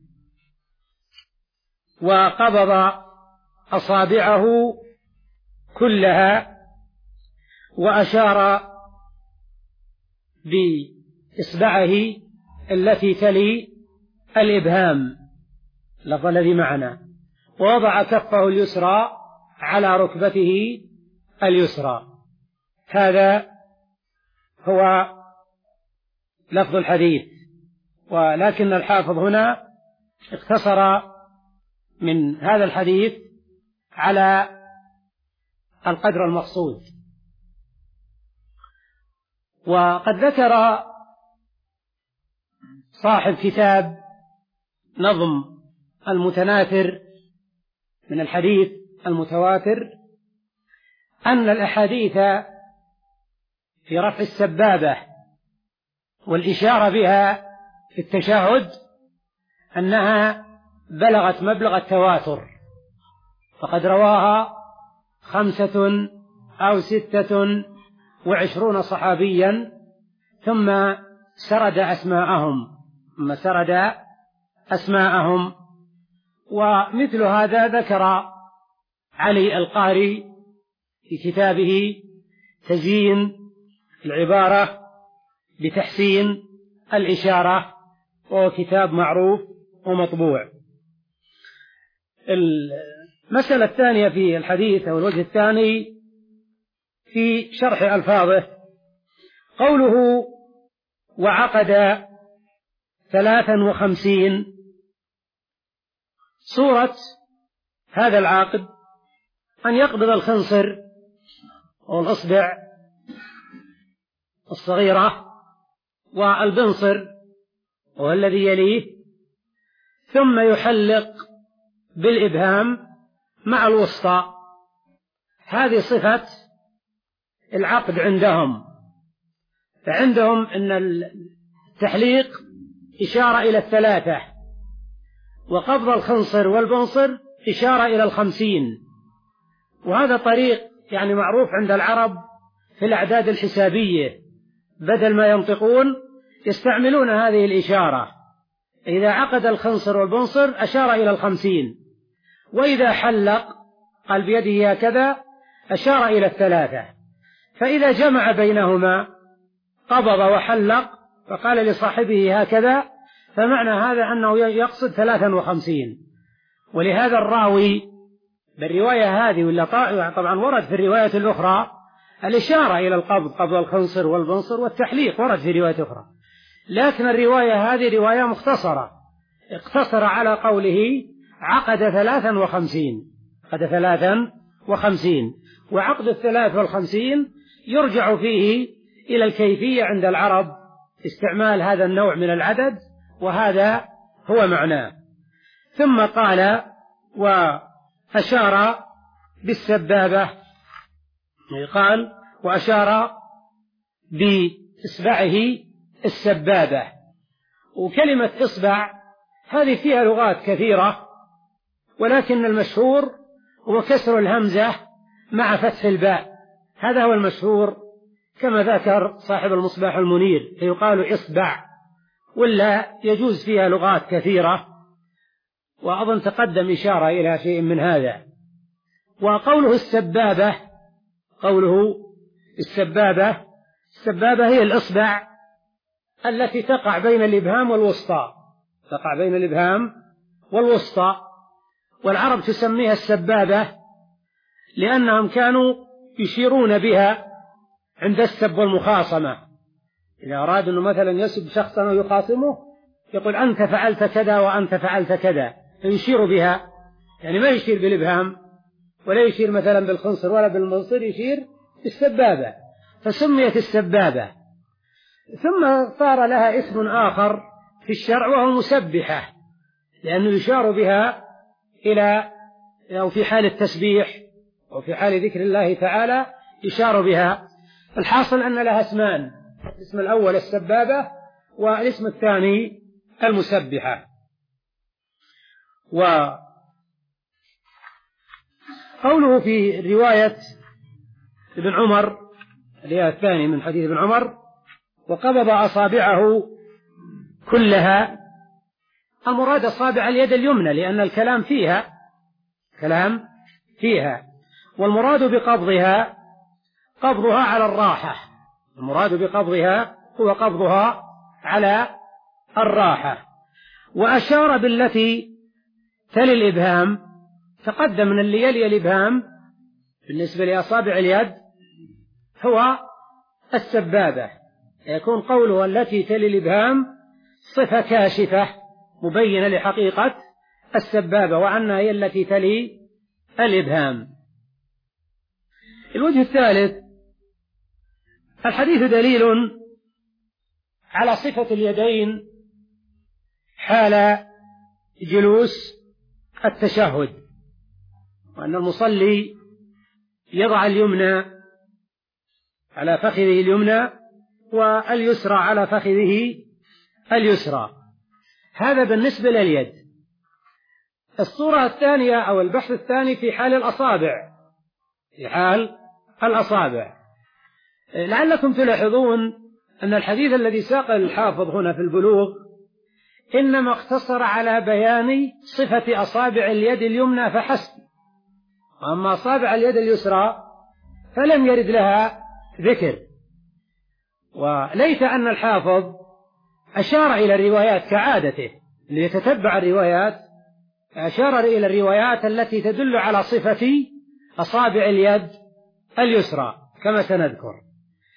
وقبض أصابعه كلها وأشار بإصبعه التي تلي الإبهام، اللفظ الذي معنا، ووضع كفه اليسرى على ركبته اليسرى. هذا هو لفظ الحديث، ولكن الحافظ هنا اقتصر من هذا الحديث على القدر المقصود. وقد ذكر صاحب كتاب نظم المتناثر من الحديث المتواتر أن الأحاديث في رفع السبابة والإشارة بها في التشهد أنها بلغت مبلغ التواتر، فقد رواها خمسة أو ستة وعشرون صحابيا، ثم سرد أسماءهم ثم سرد أسماءهم ومثل هذا ذكر علي القاري في كتابه تزيين العبارة بتحسين الإشارة، وهو كتاب معروف ومطبوع. المسألة الثانية في الحديث أو الوجه الثاني في شرح ألفاظه، قوله وعقد ثلاثا وخمسين، صورة هذا العاقد أن يقبض الخنصر أو الأصبع الصغيرة والبنصر وهو الذي يليه، ثم يحلق بالإبهام مع الوسطى. هذه صفة العقد عندهم، فعندهم أن التحليق إشارة إلى الثلاثة، وقبض الخنصر والبنصر إشارة إلى الخمسين. وهذا طريق يعني معروف عند العرب في الأعداد الحسابية، بدل ما ينطقون يستعملون هذه الإشارة. إذا عقد الخنصر والبنصر أشار إلى الخمسين، وإذا حلق قال بيده هكذا أشار إلى الثلاثة. فإذا جمع بينهما قبض وحلق فقال لصاحبه هكذا، فمعنى هذا أنه يقصد ثلاثا وخمسين. ولهذا الراوي بالرواية هذه، ولا طبعا ورد في الرواية الأخرى الإشارة إلى القبض، قبض الخنصر والبنصر والتحليق ورد في رواية أخرى، لكن الرواية هذه رواية مختصرة، اقتصر على قوله عقد ثلاثا وخمسين، عقد ثلاثا وخمسين. وعقد الثلاث والخمسين يرجع فيه إلى الكيفية عند العرب، استعمال هذا النوع من العدد، وهذا هو معناه. ثم قال وأشار بالسبابة، قال وأشار بإصبعه السبابة. وكلمة إصبع هذه فيها لغات كثيرة، ولكن المشهور هو كسر الهمزة مع فتح الباء، هذا هو المشهور كما ذكر صاحب المصباح المنير، فيقال إصبع، ولا يجوز فيها لغات كثيرة، وأظن تقدم إشارة إلى شيء من هذا. وقوله السبابة، قوله السبابة، السبابة هي الإصبع التي تقع بين الإبهام والوسطى، تقع بين الإبهام والوسطى. والعرب تسميها السبابة لأنهم كانوا يشيرون بها عند السب والمخاصمة. إذا أراد أنه مثلا يسب شخصا ويخاصمه يقول أنت فعلت كذا وأنت فعلت كذا، فيشير بها، يعني ما يشير بالإبهام ولا يشير مثلا بالخنصر ولا بالمنصر، يشير بالسبابة، فسميت السبابة. ثم صار لها اسم آخر في الشرع وهو مسبحة، لأنه يشار بها إلى أو في حال التسبيح أو في حال ذكر الله تعالى يشار بها. الحاصل أن لها اسمان، الاسم الأول السبابة والاسم الثاني المسبحة. وقوله في رواية ابن عمر، اللي هي الثاني من حديث ابن عمر، وقبض أصابعه كلها، المراد أصابع اليد اليمنى لأن الكلام فيها، كلام فيها، والمراد بقبضها قبضها على الراحة، المراد بقبضها هو قبضها على الراحة. وأشار بالتي تلي الإبهام، تقدم من اللي يلي الإبهام بالنسبة لأصابع اليد هو السبابة، يكون قوله التي تلي الإبهام صفة كاشفة مبينة لحقيقة السبابة وأنها هي التي تلي الإبهام. الوجه الثالث، الحديث دليل على صفة اليدين حال جلوس التشهد، وأن المصلي يضع اليمنى على فخذه اليمنى واليسرى على فخذه اليسرى، هذا بالنسبة لليد. الصورة الثانية أو البحث الثاني في حال الأصابع، في حال الأصابع. لعلكم تلاحظون أن الحديث الذي ساق الحافظ هنا في البلوغ إنما اقتصر على بيان صفة أصابع اليد اليمنى فحسب، وأما أصابع اليد اليسرى فلم يرد لها ذكر. وليت أن الحافظ أشار إلى الروايات كعادته ليتتبع الروايات، أشار إلى الروايات التي تدل على صفة أصابع اليد اليسرى كما سنذكر.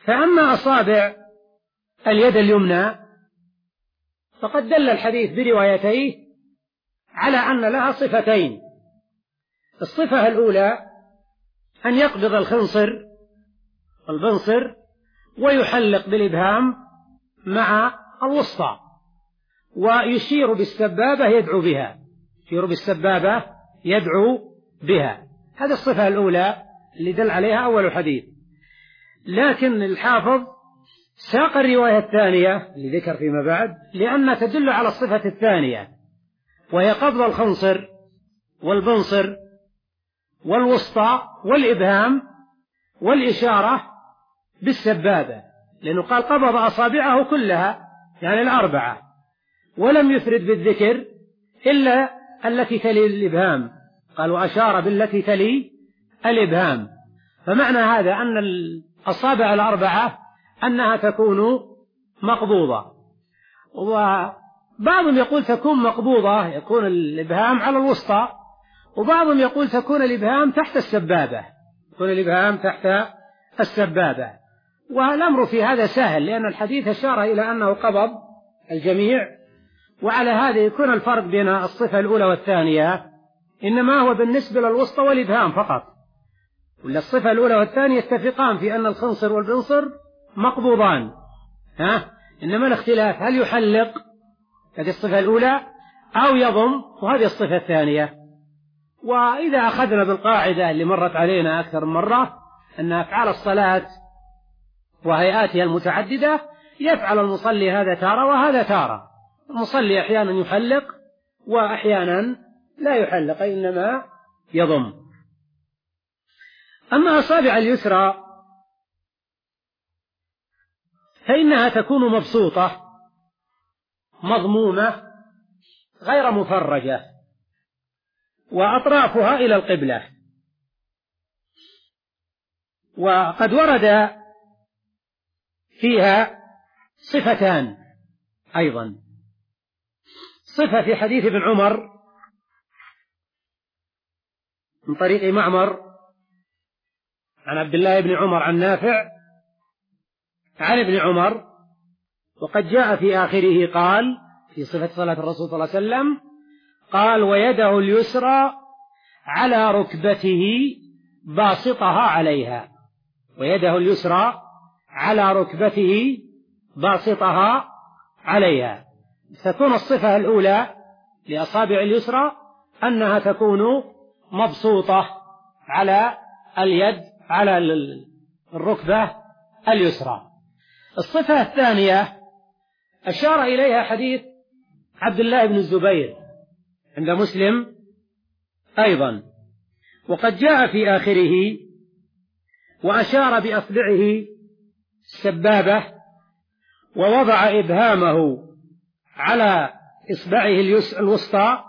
فأما أصابع اليد اليمنى فقد دل الحديث بروايتيه على أن لها صفتين. الصفة الأولى أن يقبض الخنصر والبنصر ويحلق بالإبهام مع الوسطى ويشير بالسبابة يدعو بها يشير بالسبابة يدعو بها. هذه الصفة الأولى اللي دل عليها أول الحديث. لكن الحافظ ساق الرواية الثانية اللي ذكر فيما بعد لأنها تدل على الصفة الثانية، وهي قبض الخنصر والبنصر والوسطى والإبهام والإشارة بالسبابة، لأنه قال قبض أصابعه كلها يعني الأربعة، ولم يفرد بالذكر إلا التي تلي الإبهام، قال وأشار بالتي تلي الإبهام. فمعنى هذا أن الأصابع الأربعة أنها تكون مقبوضة، وبعضهم يقول تكون مقبوضة يكون الإبهام على الوسطى، وبعضهم يقول تكون الإبهام تحت السبابة يكون الإبهام تحت السبابة. والأمر في هذا سهل لأن الحديث أشار إلى أنه قبض الجميع، وعلى هذا يكون الفرق بين الصفة الأولى والثانية إنما هو بالنسبة للوسطى والإبهام فقط، ولا الصفة الأولى والثانية يتفقان في أن الخنصر والبنصر مقبوضان، ها؟ إنما الاختلاف هل يحلق هذه الصفة الأولى أو يضم، وهذه الصفة الثانية. وإذا أخذنا بالقاعدة اللي مرت علينا أكثر من مرة أن أفعال الصلاة وهيئاتها المتعددة يفعل المصلي هذا تارة وهذا تارة، المصلي أحيانا يحلق وأحيانا لا يحلق إنما يضم. أما أصابع اليسرى فإنها تكون مبسوطة مضمومة غير مفرجة، وأطرافها إلى القبلة. وقد ورد فيها صفتان أيضا، صفة في حديث ابن عمر من طريق معمر عن عبد الله بن عمر عن نافع عن ابن عمر، وقد جاء في آخره قال في صفة صلاة الرسول صلى الله عليه وسلم قال ويده اليسرى على ركبته باسطها عليها، ويده اليسرى على ركبته باسطها عليها. تكون الصفة الأولى لأصابع اليسرى أنها تكون مبسوطة على اليد على الركبة اليسرى. الصفة الثانية أشار إليها حديث عبد الله بن الزبير عند مسلم أيضا، وقد جاء في آخره وأشار بأصبعه السبابة ووضع إبهامه على إصبعه الوسطى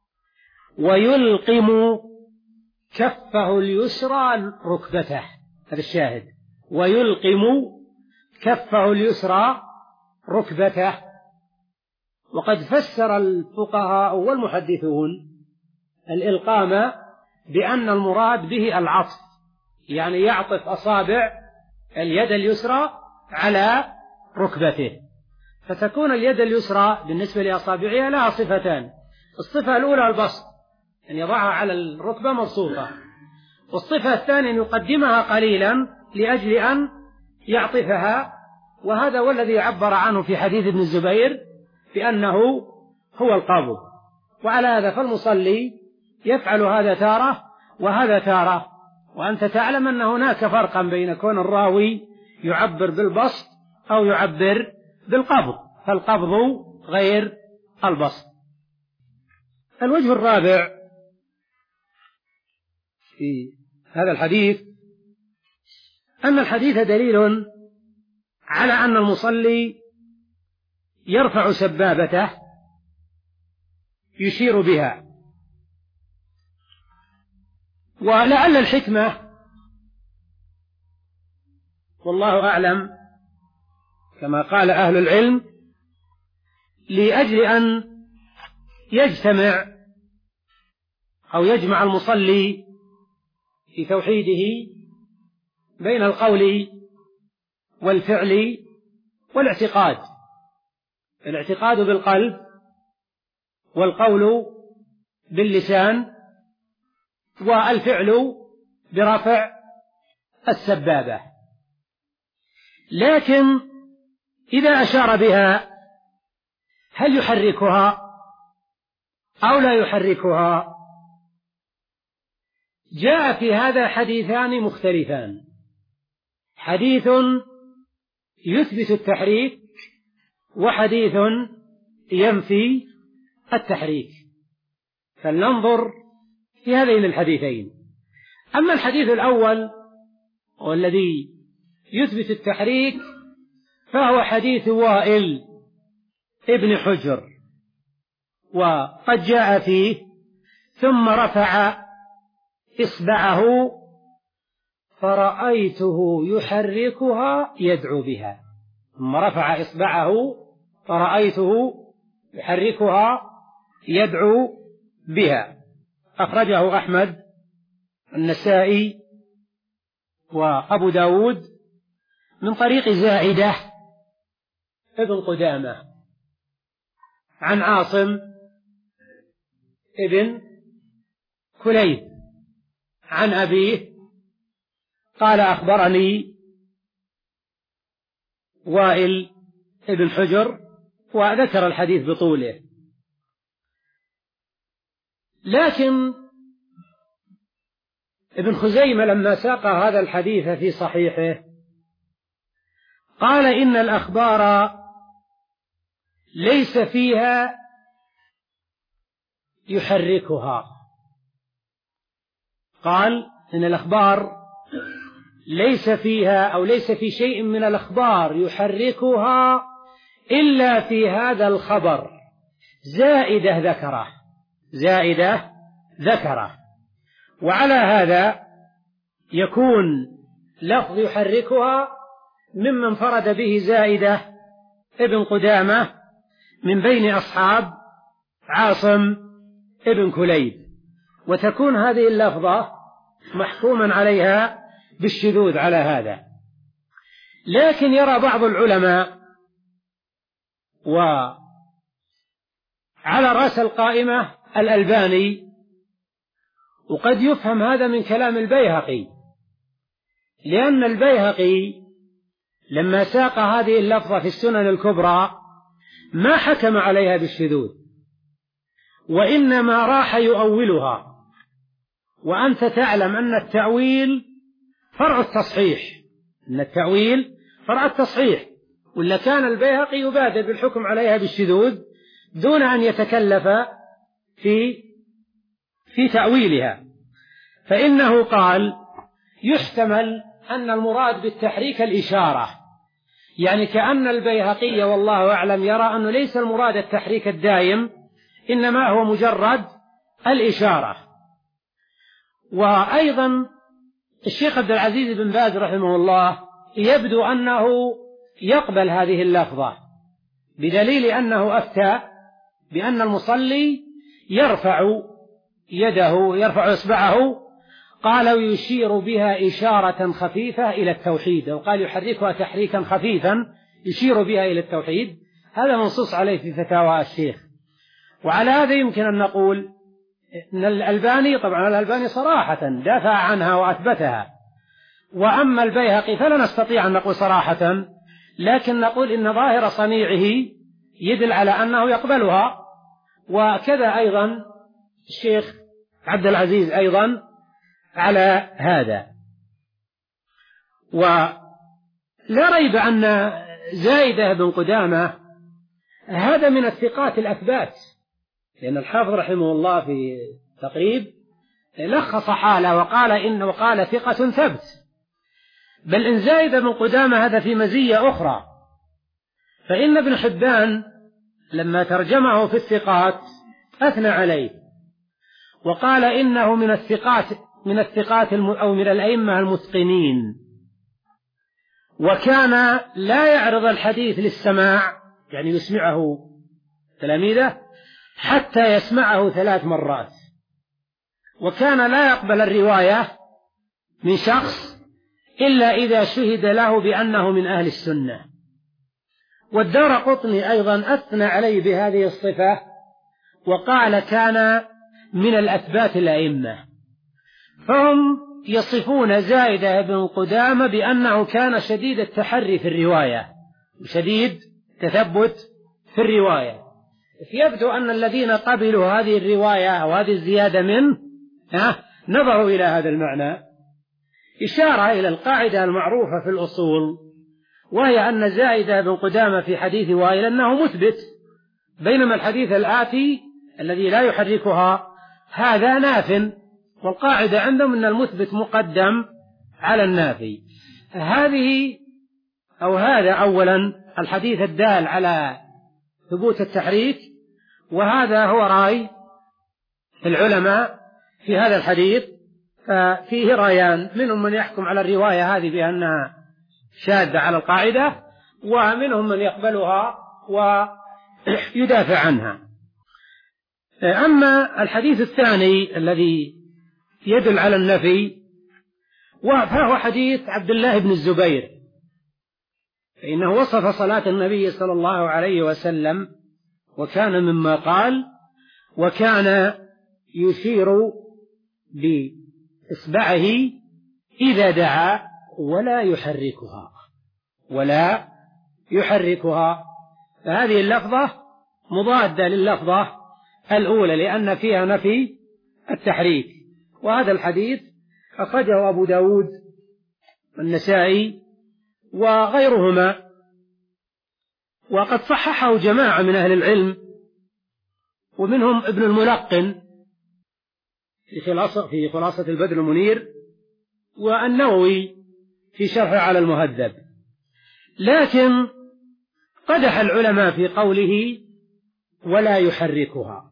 ويلقم كفه اليسرى ركبته، هذا الشاهد، ويلقم كفه اليسرى ركبته. وقد فسر الفقهاء والمحدثون الإلقام بأن المراد به العطف، يعني يعطف أصابع اليد اليسرى على ركبته، فتكون اليد اليسرى بالنسبة لأصابعها لها صفتان، الصفة الأولى البسط أن يضعها على الركبة مبسوطة، والصفة الثانية أن يقدمها قليلا لأجل أن يعطفها، وهذا هو الذي عبر عنه في حديث ابن الزبير بأنه هو القبض. وعلى هذا فالمصلي يفعل هذا تارة وهذا تارة، وأنت تعلم أن هناك فرقا بين كون الراوي يعبر بالبسط أو يعبر بالقبض، فالقبض غير البسط. الوجه الرابع في هذا الحديث أن الحديث دليل على أن المصلي يرفع سبابته يشير بها، ولعل الحكمة والله أعلم كما قال أهل العلم لأجل أن يجتمع أو يجمع المصلي في توحيده بين القول والفعل والاعتقاد. الاعتقاد بالقلب، والقول باللسان، والفعل برفع السبابة. لكن إذا أشار بها هل يحركها أو لا يحركها؟ جاء في هذا حديثان مختلفان، حديث يثبت التحريك وحديث ينفي التحريك، فلننظر في هذين الحديثين. أما الحديث الأول والذي يثبت التحريك فهو حديث وائل ابن حجر، وقد جاء فيه ثم رفع إصبعه فرأيته يحركها يدعو بها، ثم رفع إصبعه فرأيته يحركها يدعو بها. أخرجه أحمد، النسائي، وأبو داود من طريق زائدة ابن قدامة عن عاصم ابن كليب عن أبيه قال أخبرني وائل ابن حجر، وذكر الحديث بطوله. لكن ابن خزيمة لما ساق هذا الحديث في صحيحه قال إن الأخبار ليس فيها يحركها، قال إن الأخبار ليس فيها أو ليس في شيء من الأخبار يحركها إلا في هذا الخبر زائدة ذكره، زائدة ذكره. وعلى هذا يكون لفظ يحركها ممن انفرد به زائدة ابن قدامة من بين أصحاب عاصم ابن كليب، وتكون هذه اللفظة محكوما عليها بالشذوذ على هذا. لكن يرى بعض العلماء وعلى رأس القائمة الألباني، وقد يفهم هذا من كلام البيهقي، لأن البيهقي لما ساق هذه اللفظة في السنن الكبرى ما حكم عليها بالشذوذ، وإنما راح يؤولها. وأنت تعلم أن التأويل فرع التصحيح، أن التأويل فرع التصحيح، ولا كان البيهقي يبادر بالحكم عليها بالشذوذ دون أن يتكلف في في تأويلها. فإنه قال يحتمل أن المراد بالتحريك الإشارة، يعني كأن البيهقي والله أعلم يرى أنه ليس المراد التحريك الدائم، إنما هو مجرد الإشارة. وأيضا الشيخ عبد العزيز بن باز رحمه الله يبدو أنه يقبل هذه اللفظة، بدليل أنه أفتى بأن المصلي يرفع يده، يرفع إصبعه، قال ويشير بها إشارة خفيفة إلى التوحيد، وقال يحركها تحريكا خفيفا يشير بها إلى التوحيد. هذا منصوص عليه في فتاوى الشيخ. وعلى هذا يمكن أن نقول إن الألباني، طبعا الألباني صراحة دافع عنها وأثبتها، وأما البيهقي فلا نستطيع أن نقول صراحة، لكن نقول إن ظاهر صنيعه يدل على أنه يقبلها. وكذا أيضا الشيخ عبد العزيز أيضا على هذا. ولا ريب أن زايدة بن قدامة هذا من الثقات الأثبات، لأن الحافظ رحمه الله في تقريب لخص حاله وقال إن وقال ثقة ثبت. بل إن زايدة بن قدامة هذا في مزية أخرى، فإن ابن حبان لما ترجمه في الثقات أثنى عليه وقال إنه من الثقات من الثقات أو من الأئمة المتقنين، وكان لا يعرض الحديث للسماع، يعني يسمعه تلاميذه حتى يسمعه ثلاث مرات، وكان لا يقبل الرواية من شخص إلا إذا شهد له بأنه من أهل السنة. والدارقطني أيضا أثنى عليه بهذه الصفة وقال كان من الأثبات الأئمة. فهم يصفون زائدة بن قدامة بأنه كان شديد التحري في الرواية وشديد تثبت في الرواية. يبدو أن الذين قبلوا هذه الرواية أو هذه الزيادة منه نظروا إلى هذا المعنى، إشارة إلى القاعدة المعروفة في الأصول، وهي أن زائدة بن قدامة في حديث وائل أنه مثبت، بينما الحديث الآتي الذي لا يحركها هذا ناف، والقاعدة عندهم أن المثبت مقدم على النافي. هذه أو هذا أولا الحديث الدال على ثبوت التحريك، وهذا هو رأي العلماء في هذا الحديث. فيه رأيان، منهم من يحكم على الرواية هذه بأنها شاذة على القاعدة، ومنهم من يقبلها ويدافع عنها. أما الحديث الثاني الذي يدل على النفي فهو حديث عبد الله بن الزبير، فإنه وصف صلاة النبي صلى الله عليه وسلم وكان مما قال: وكان يشير بإصبعه إذا دعا ولا يحركها ولا يحركها. فهذه اللفظة مضادة لللفظة الأولى لأن فيها نفي التحريك. وهذا الحديث أخرجه أبو داود والنسائي وغيرهما، وقد صححه جماعة من أهل العلم، ومنهم ابن الملقن في خلاصة, في خلاصة البدر المنير، والنووي في شرح على المهذب. لكن قدح العلماء في قوله ولا يحركها،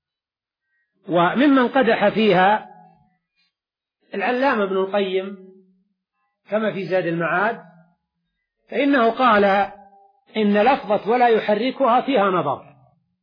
وممن قدح فيها العلامة ابن القيم كما في زاد المعاد، فإنه قال إن لفظة ولا يحركها فيها نظر،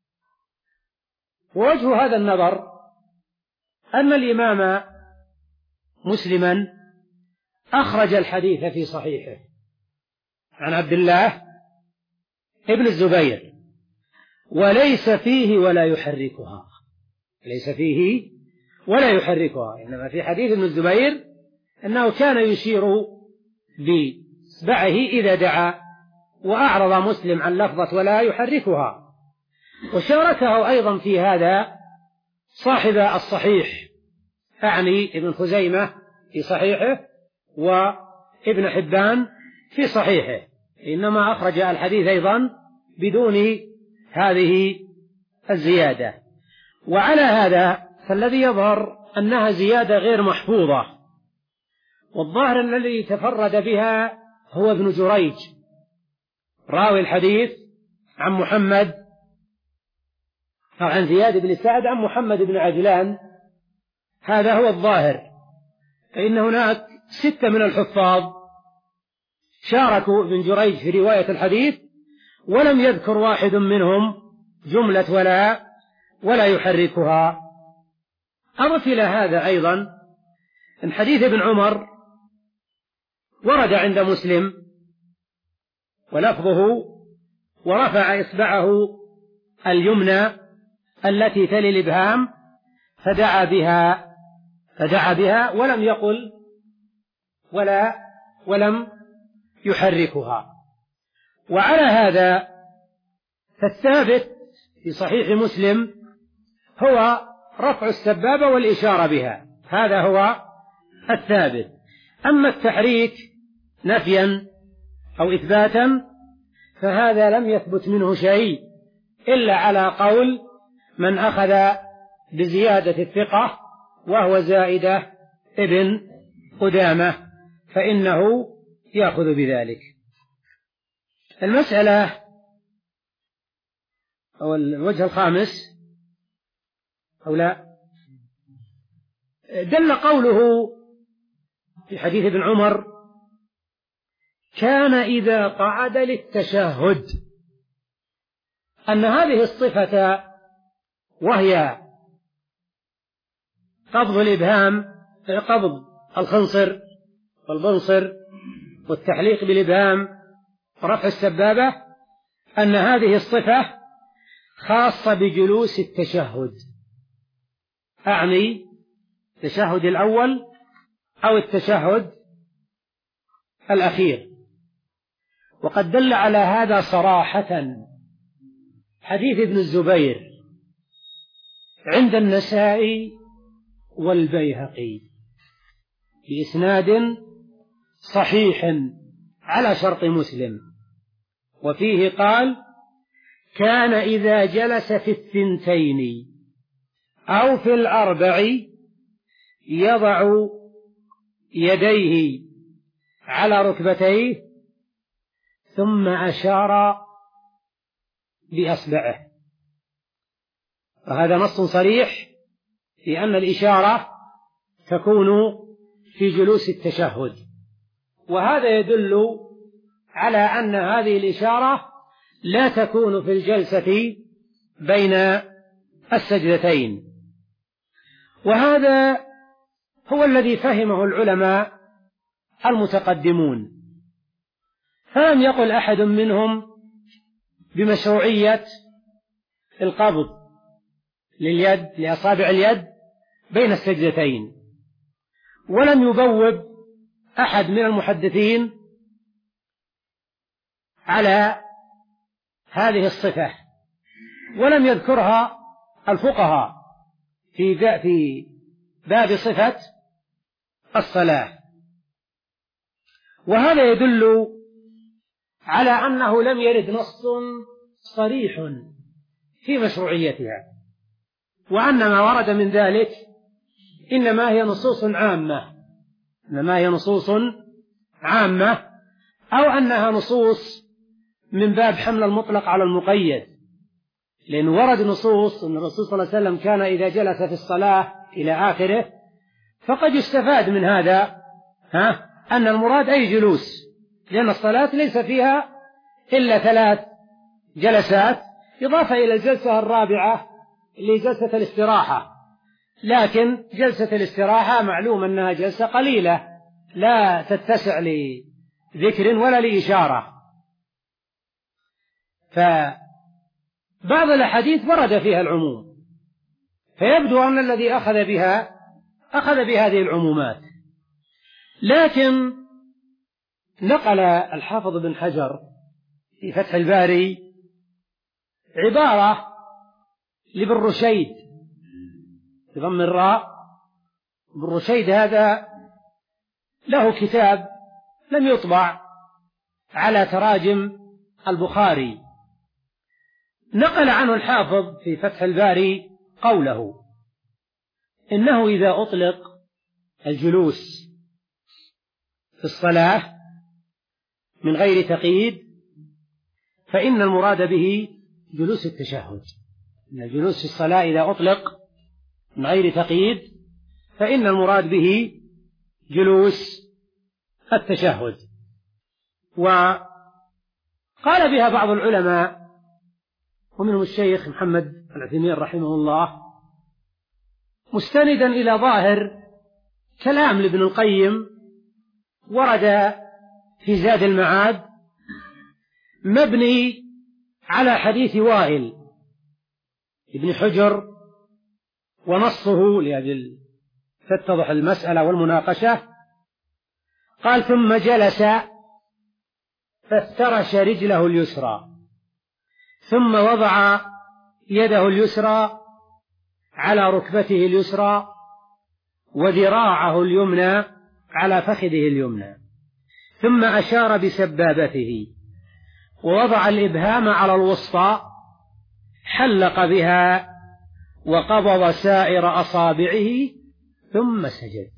ووجه هذا النظر أن الإمام مسلما أخرج الحديث في صحيحه عن عبد الله ابن الزبير وليس فيه ولا يحركها، ليس فيه ولا يحركها، إنما في حديث ابن الزبير أنه كان يشير بإصبعه إذا دعا، وأعرض مسلم عن لفظة ولا يحركها. وشاركه أيضا في هذا صاحب الصحيح، أعني ابن خزيمة في صحيحه وابن حبان في صحيحه، إنما أخرج الحديث أيضا بدون هذه الزيادة. وعلى هذا فالذي يظهر أنها زيادة غير محفوظة، والظاهر أن الذي تفرد بها هو ابن جريج راوي الحديث عن محمد أو عن زياد بن سعد عن محمد بن عجلان، هذا هو الظاهر، فإن هناك ستة من الحفاظ شاركوا ابن جريج في رواية الحديث، ولم يذكر واحد منهم جملة ولا ولا يحركها. أضف إلى هذا أيضا أن حديث ابن عمر ورد عند مسلم ولفظه: ورفع إصبعه اليمنى التي تلي الإبهام فدعا بها فدعا بها ولم يقل ولا ولم يحركها. وعلى هذا فالثابت في صحيح مسلم هو رفع السبابة والإشارة بها، هذا هو الثابت. أما التحريك نفيا أو إثباتا فهذا لم يثبت منه شيء إلا على قول من أخذ بزيادة الثقة وهو زائدة ابن قدامة، فإنه يأخذ بذلك. المسألة أو الوجه الخامس أو لا دل قوله في حديث ابن عمر: كان إذا قعد للتشهد، أن هذه الصفة وهي قبض الإبهام قبض الخنصر والبنصر والتحليق بالإبهام ورفع السبابة أن هذه الصفة خاصة بجلوس التشهد، أعني التشهد الأول أو التشهد الأخير. وقد دل على هذا صراحة حديث ابن الزبير عند النسائي والبيهقي بإسناد صحيح على شرط مسلم، وفيه قال: كان إذا جلس في الثنتين أو في الأربع يضع يديه على ركبتيه ثم أشار بأصبعه. وهذا نص صريح في أن الإشارة تكون في جلوس التشهد، وهذا يدل على أن هذه الإشارة لا تكون في الجلسة بين السجدتين. وهذا هو الذي فهمه العلماء المتقدمون، فلم يقل أحد منهم بمشروعية القبض لليد لأصابع اليد بين السجدتين، ولم يبوب أحد من المحدثين على هذه الصفة، ولم يذكرها الفقهاء في في باب صفة الصلاة. وهذا يدل على أنه لم يرد نص صريح في مشروعيتها، وأن ما ورد من ذلك إنما هي نصوص عامة إنما هي نصوص عامة أو أنها نصوص من باب حمل المطلق على المقيد، لأن ورد نصوص أن الرسول صلى الله عليه وسلم كان إذا جلس في الصلاة إلى آخره، فقد يستفاد من هذا ها أن المراد أي جلوس، لأن الصلاة ليس فيها إلا ثلاث جلسات إضافة إلى الجلسة الرابعة اللي جلسة الاستراحة، لكن جلسة الاستراحة معلوم أنها جلسة قليلة لا تتسع لذكر ولا لإشارة. فبعض الأحاديث ورد فيها العموم، فيبدو أن الذي أخذ بها أخذ بهذه العمومات. لكن نقل الحافظ بن حجر في فتح الباري عبارة لابن رشيد بضم الراء. ابن رشيد هذا له كتاب لم يطبع على تراجم البخاري، نقل عنه الحافظ في فتح الباري قوله: إنه إذا أطلق الجلوس في الصلاة من غير تقييد فإن المراد به جلوس التشهد. إن الجلوس في الصلاة إذا أطلق من غير تقييد فإن المراد به جلوس التشهد. وقال بها بعض العلماء ومنهم الشيخ محمد العثيمين رحمه الله، مستندا إلى ظاهر كلام لابن القيم ورد في زاد المعاد مبني على حديث وائل ابن حجر ونصه لأجل تتضح المسألة والمناقشة. قال: ثم جلس فافترش رجله اليسرى ثم وضع يده اليسرى على ركبته اليسرى وذراعه اليمنى على فخذه اليمنى، ثم أشار بسبابته ووضع الإبهام على الوسطى حلق بها وقبض سائر أصابعه ثم سجد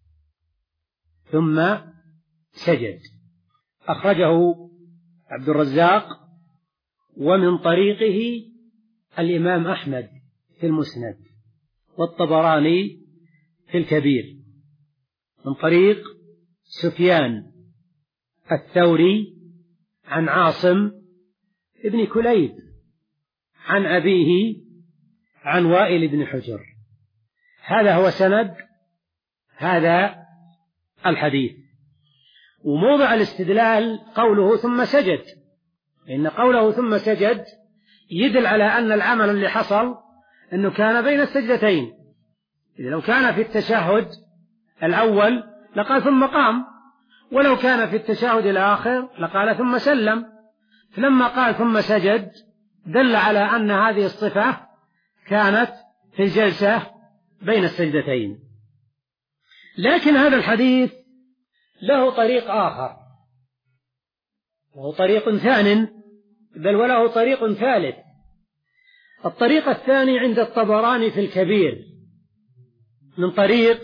ثم سجد. أخرجه عبد الرزاق ومن طريقه الإمام أحمد في المسند والطبراني في الكبير من طريق سفيان الثوري عن عاصم ابن كليب عن أبيه عن وائل بن حجر. هذا هو سند هذا الحديث. وموضع الاستدلال قوله ثم سجد، لأن قوله ثم سجد يدل على أن العمل اللي حصل أنه كان بين السجدتين. إذا لو كان في التشهد الأول لقال ثم قام، ولو كان في التشهد الآخر لقال ثم سلم. فلما قال ثم سجد دل على أن هذه الصفة كانت في الجلسة بين السجدتين. لكن هذا الحديث له طريق آخر، له طريق ثان، بل وله طريق ثالث. الطريق الثاني عند الطبراني في الكبير من طريق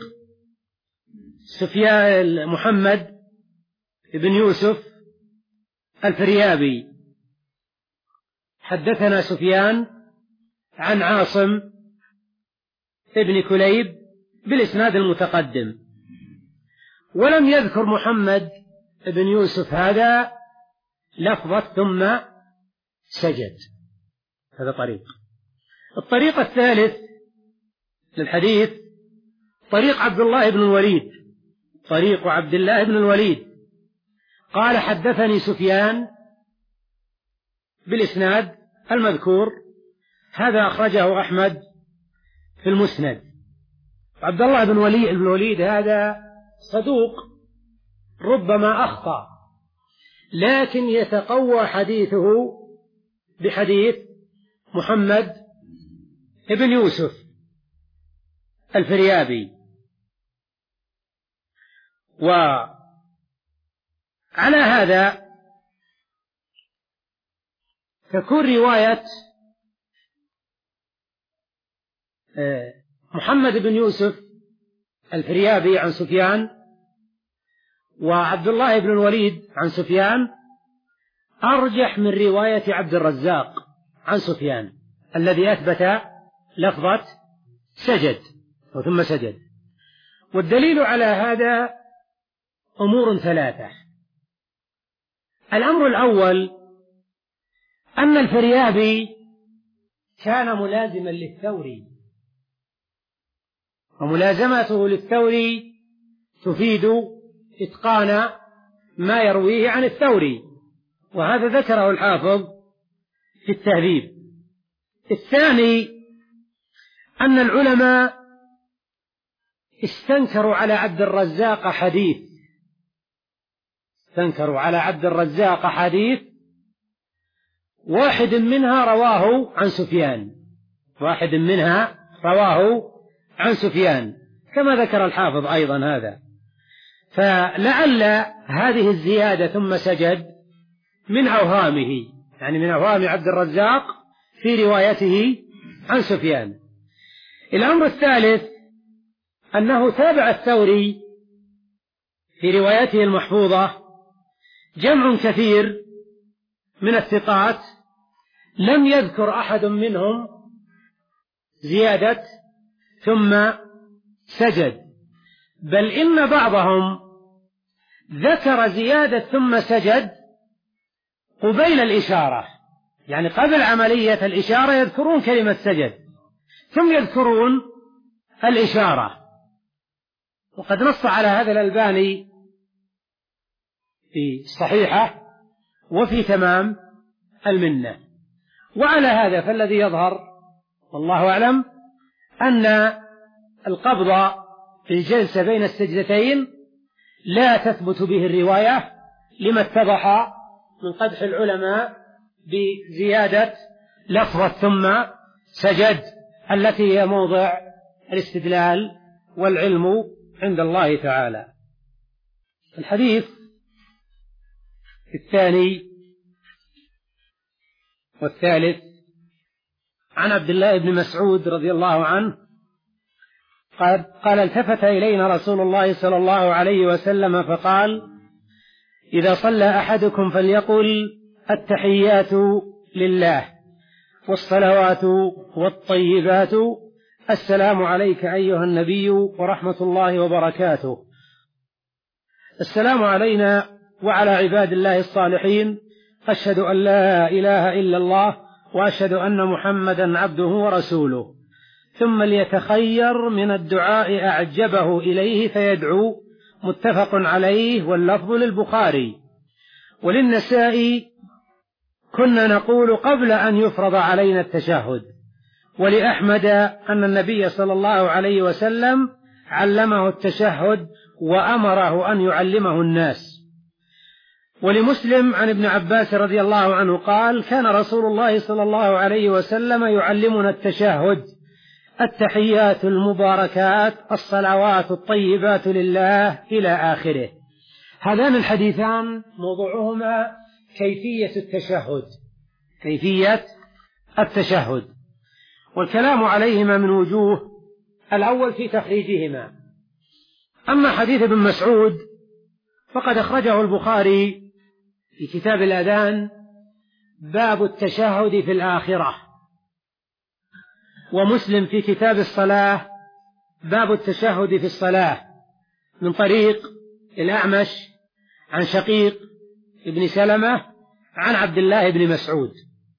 سفيان محمد بن يوسف الفريابي. حدثنا سفيان عن عاصم ابن كليب بالإسناد المتقدم، ولم يذكر محمد بن يوسف هذا لفظة ثم سجد. هذا طريق. الطريق الثالث للحديث طريق عبد الله بن الوليد، طريق عبد الله بن الوليد قال حدثني سفيان بالإسناد المذكور. هذا أخرجه أحمد في المسند. عبد الله بن وليد بن الوليد هذا صدوق ربما أخطأ، لكن يتقوى حديثه بحديث محمد بن يوسف الفريابي. وعلى هذا تكون رواية محمد بن يوسف الفريابي عن سفيان وعبد الله بن الوليد عن سفيان أرجح من رواية عبد الرزاق عن سفيان الذي أثبت لفظة سجد ثم سجد. والدليل على هذا أمور ثلاثة. الأمر الأول أن الفريابي كان ملازما للثوري، وملازمته للثوري تفيد إتقان ما يرويه عن الثوري، وهذا ذكره الحافظ في التهذيب. الثاني أن العلماء استنكروا على عبد الرزاق حديث استنكروا على عبد الرزاق حديث واحد منها رواه عن سفيان واحد منها رواه عن سفيان كما ذكر الحافظ أيضا هذا. فلعل هذه الزيادة ثم سجد من أوهامه، يعني من أوهام عبد الرزاق في روايته عن سفيان. الأمر الثالث أنه تابع الثوري في روايته المحفوظة جمع كثير من الثقات لم يذكر أحد منهم زيادة ثم سجد، بل إن بعضهم ذكر زيادة ثم سجد قبيل الإشارة، يعني قبل عملية الإشارة يذكرون كلمة سجد ثم يذكرون الإشارة. وقد نص على هذا الألباني في صحيحة وفي تمام المنة. وعلى هذا فالذي يظهر والله أعلم أن القبض في الجلسة بين السجدتين لا تثبت به الرواية لما اتضح من قدح العلماء بزيادة لفظة ثم سجد التي هي موضع الاستدلال والعلم عند الله تعالى. الحديث الثاني والثالث عن عبد الله بن مسعود رضي الله عنه قال, قال التفت إلينا رسول الله صلى الله عليه وسلم فقال: إذا صلى أحدكم فليقل التحيات لله والصلوات والطيبات السلام عليك أيها النبي ورحمة الله وبركاته. السلام علينا وعلى عباد الله الصالحين، أشهد أن لا إله إلا الله وأشهد أن محمدا عبده ورسوله. ثم ليتخير من الدعاء أعجبه إليه فيدعو، متفق عليه واللفظ للبخاري. وللنسائي كنا نقول قبل أن يفرض علينا التشهد. ولأحمد أن النبي صلى الله عليه وسلم علمه التشهد وأمره أن يعلمه الناس. ولمسلم عن ابن عباس رضي الله عنه قال: كان رسول الله صلى الله عليه وسلم يعلمنا التشهد: التحيات المباركات الصلوات الطيبات لله إلى آخره. هذان الحديثان موضوعهما كيفية التشهد، كيفية التشهد، والكلام عليهما من وجوه. الأول في تخريجهما. أما حديث ابن مسعود فقد أخرجه البخاري في كتاب الأذان باب التشهد في الآخرة، ومسلم في كتاب الصلاة باب التشهد في الصلاة من طريق الأعمش عن شقيق ابن سلمة عن عبد الله بن مسعود.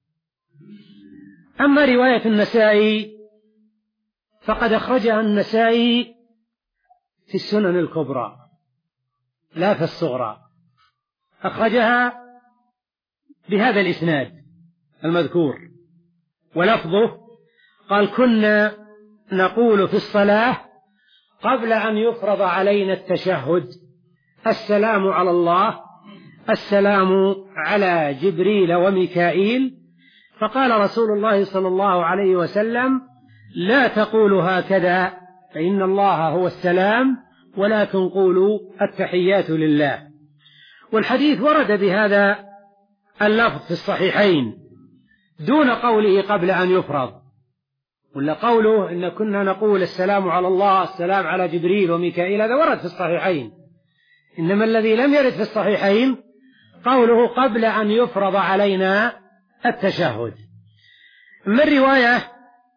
أما رواية النسائي فقد أخرجها النسائي في السنن الكبرى لا في الصغرى، أخرجها بهذا الإسناد المذكور، ولفظه قال: كنا نقول في الصلاة قبل أن يفرض علينا التشهد: السلام على الله، السلام على جبريل وميكائيل. فقال رسول الله صلى الله عليه وسلم: لا تقولوا هكذا فإن الله هو السلام، ولكن قولوا التحيات لله. والحديث ورد بهذا اللفظ في الصحيحين دون قوله قبل أن يفرض، ولا قوله إن كنا نقول السلام على الله، السلام على جبريل وميكائيل، هذا ورد في الصحيحين. إنما الذي لم يرد في الصحيحين قوله قبل أن يفرض علينا التشهد. من الرواية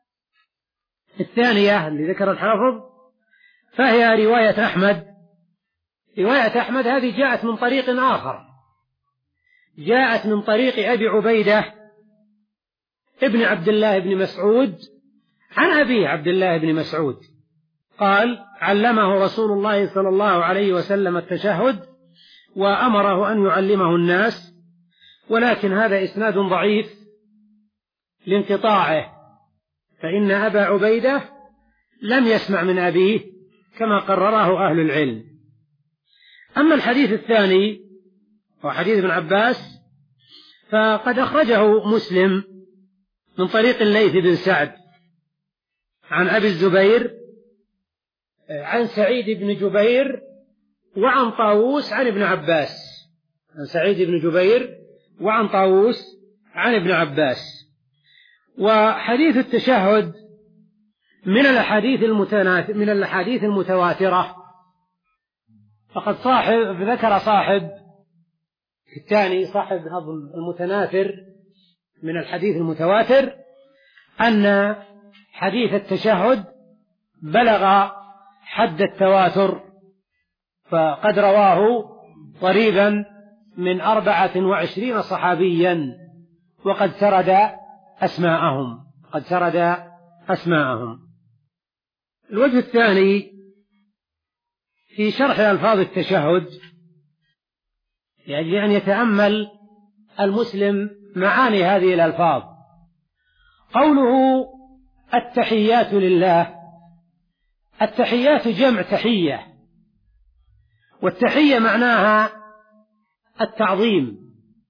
الثانية اللي ذكر الحافظ فهي رواية أحمد. رواية أحمد هذه جاءت من طريق آخر، جاءت من طريق أبي عبيدة ابن عبد الله بن مسعود عن أبيه عبد الله بن مسعود قال: علمه رسول الله صلى الله عليه وسلم التشهد وأمره أن يعلمه الناس. ولكن هذا إسناد ضعيف لانقطاعه، فإن أبا عبيدة لم يسمع من أبيه كما قرره أهل العلم. أما الحديث الثاني وحديث ابن عباس فقد أخرجه مسلم من طريق الليث بن سعد عن أبي الزبير عن سعيد بن جبير وعن طاووس عن ابن عباس، عن سعيد بن جبير وعن طاووس عن ابن عباس. وحديث التشهد من الأحاديث من الأحاديث المتواترة، فقد صاحب ذكر صاحب الثاني صاحب المتناثر من الحديث المتواتر أن حديث التشهد بلغ حد التواتر، فقد رواه قريبا من أربعة وعشرين صحابيا، وقد سرد أسماءهم قد سرد أسماءهم. الوجه الثاني في شرح ألفاظ التشهد لأجل أن يتأمل المسلم معاني هذه الألفاظ. قوله التحيات لله، التحيات جمع تحية، والتحية معناها التعظيم،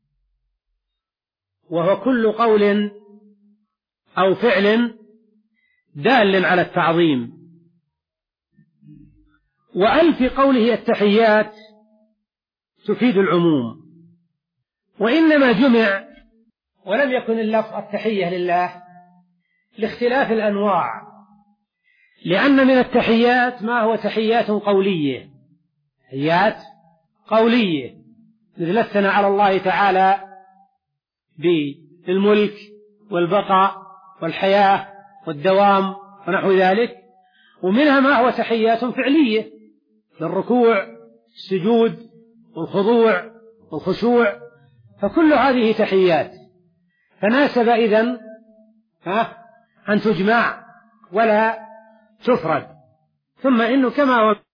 وهو كل قول أو فعل دال على التعظيم. وأل في قوله التحيات تفيد العموم، وإنما جمع ولم يكن اللفظ التحية لله لاختلاف الأنواع، لأن من التحيات ما هو تحيات قولية، تحيات قولية مثل الثناء على الله تعالى بالملك والبقاء والحياة والدوام ونحو ذلك، ومنها ما هو تحيات فعلية للركوع السجود والخضوع والخشوع، فكل هذه تحيات، فناسب إذن أن تجمع ولا تفرد. ثم إنه كما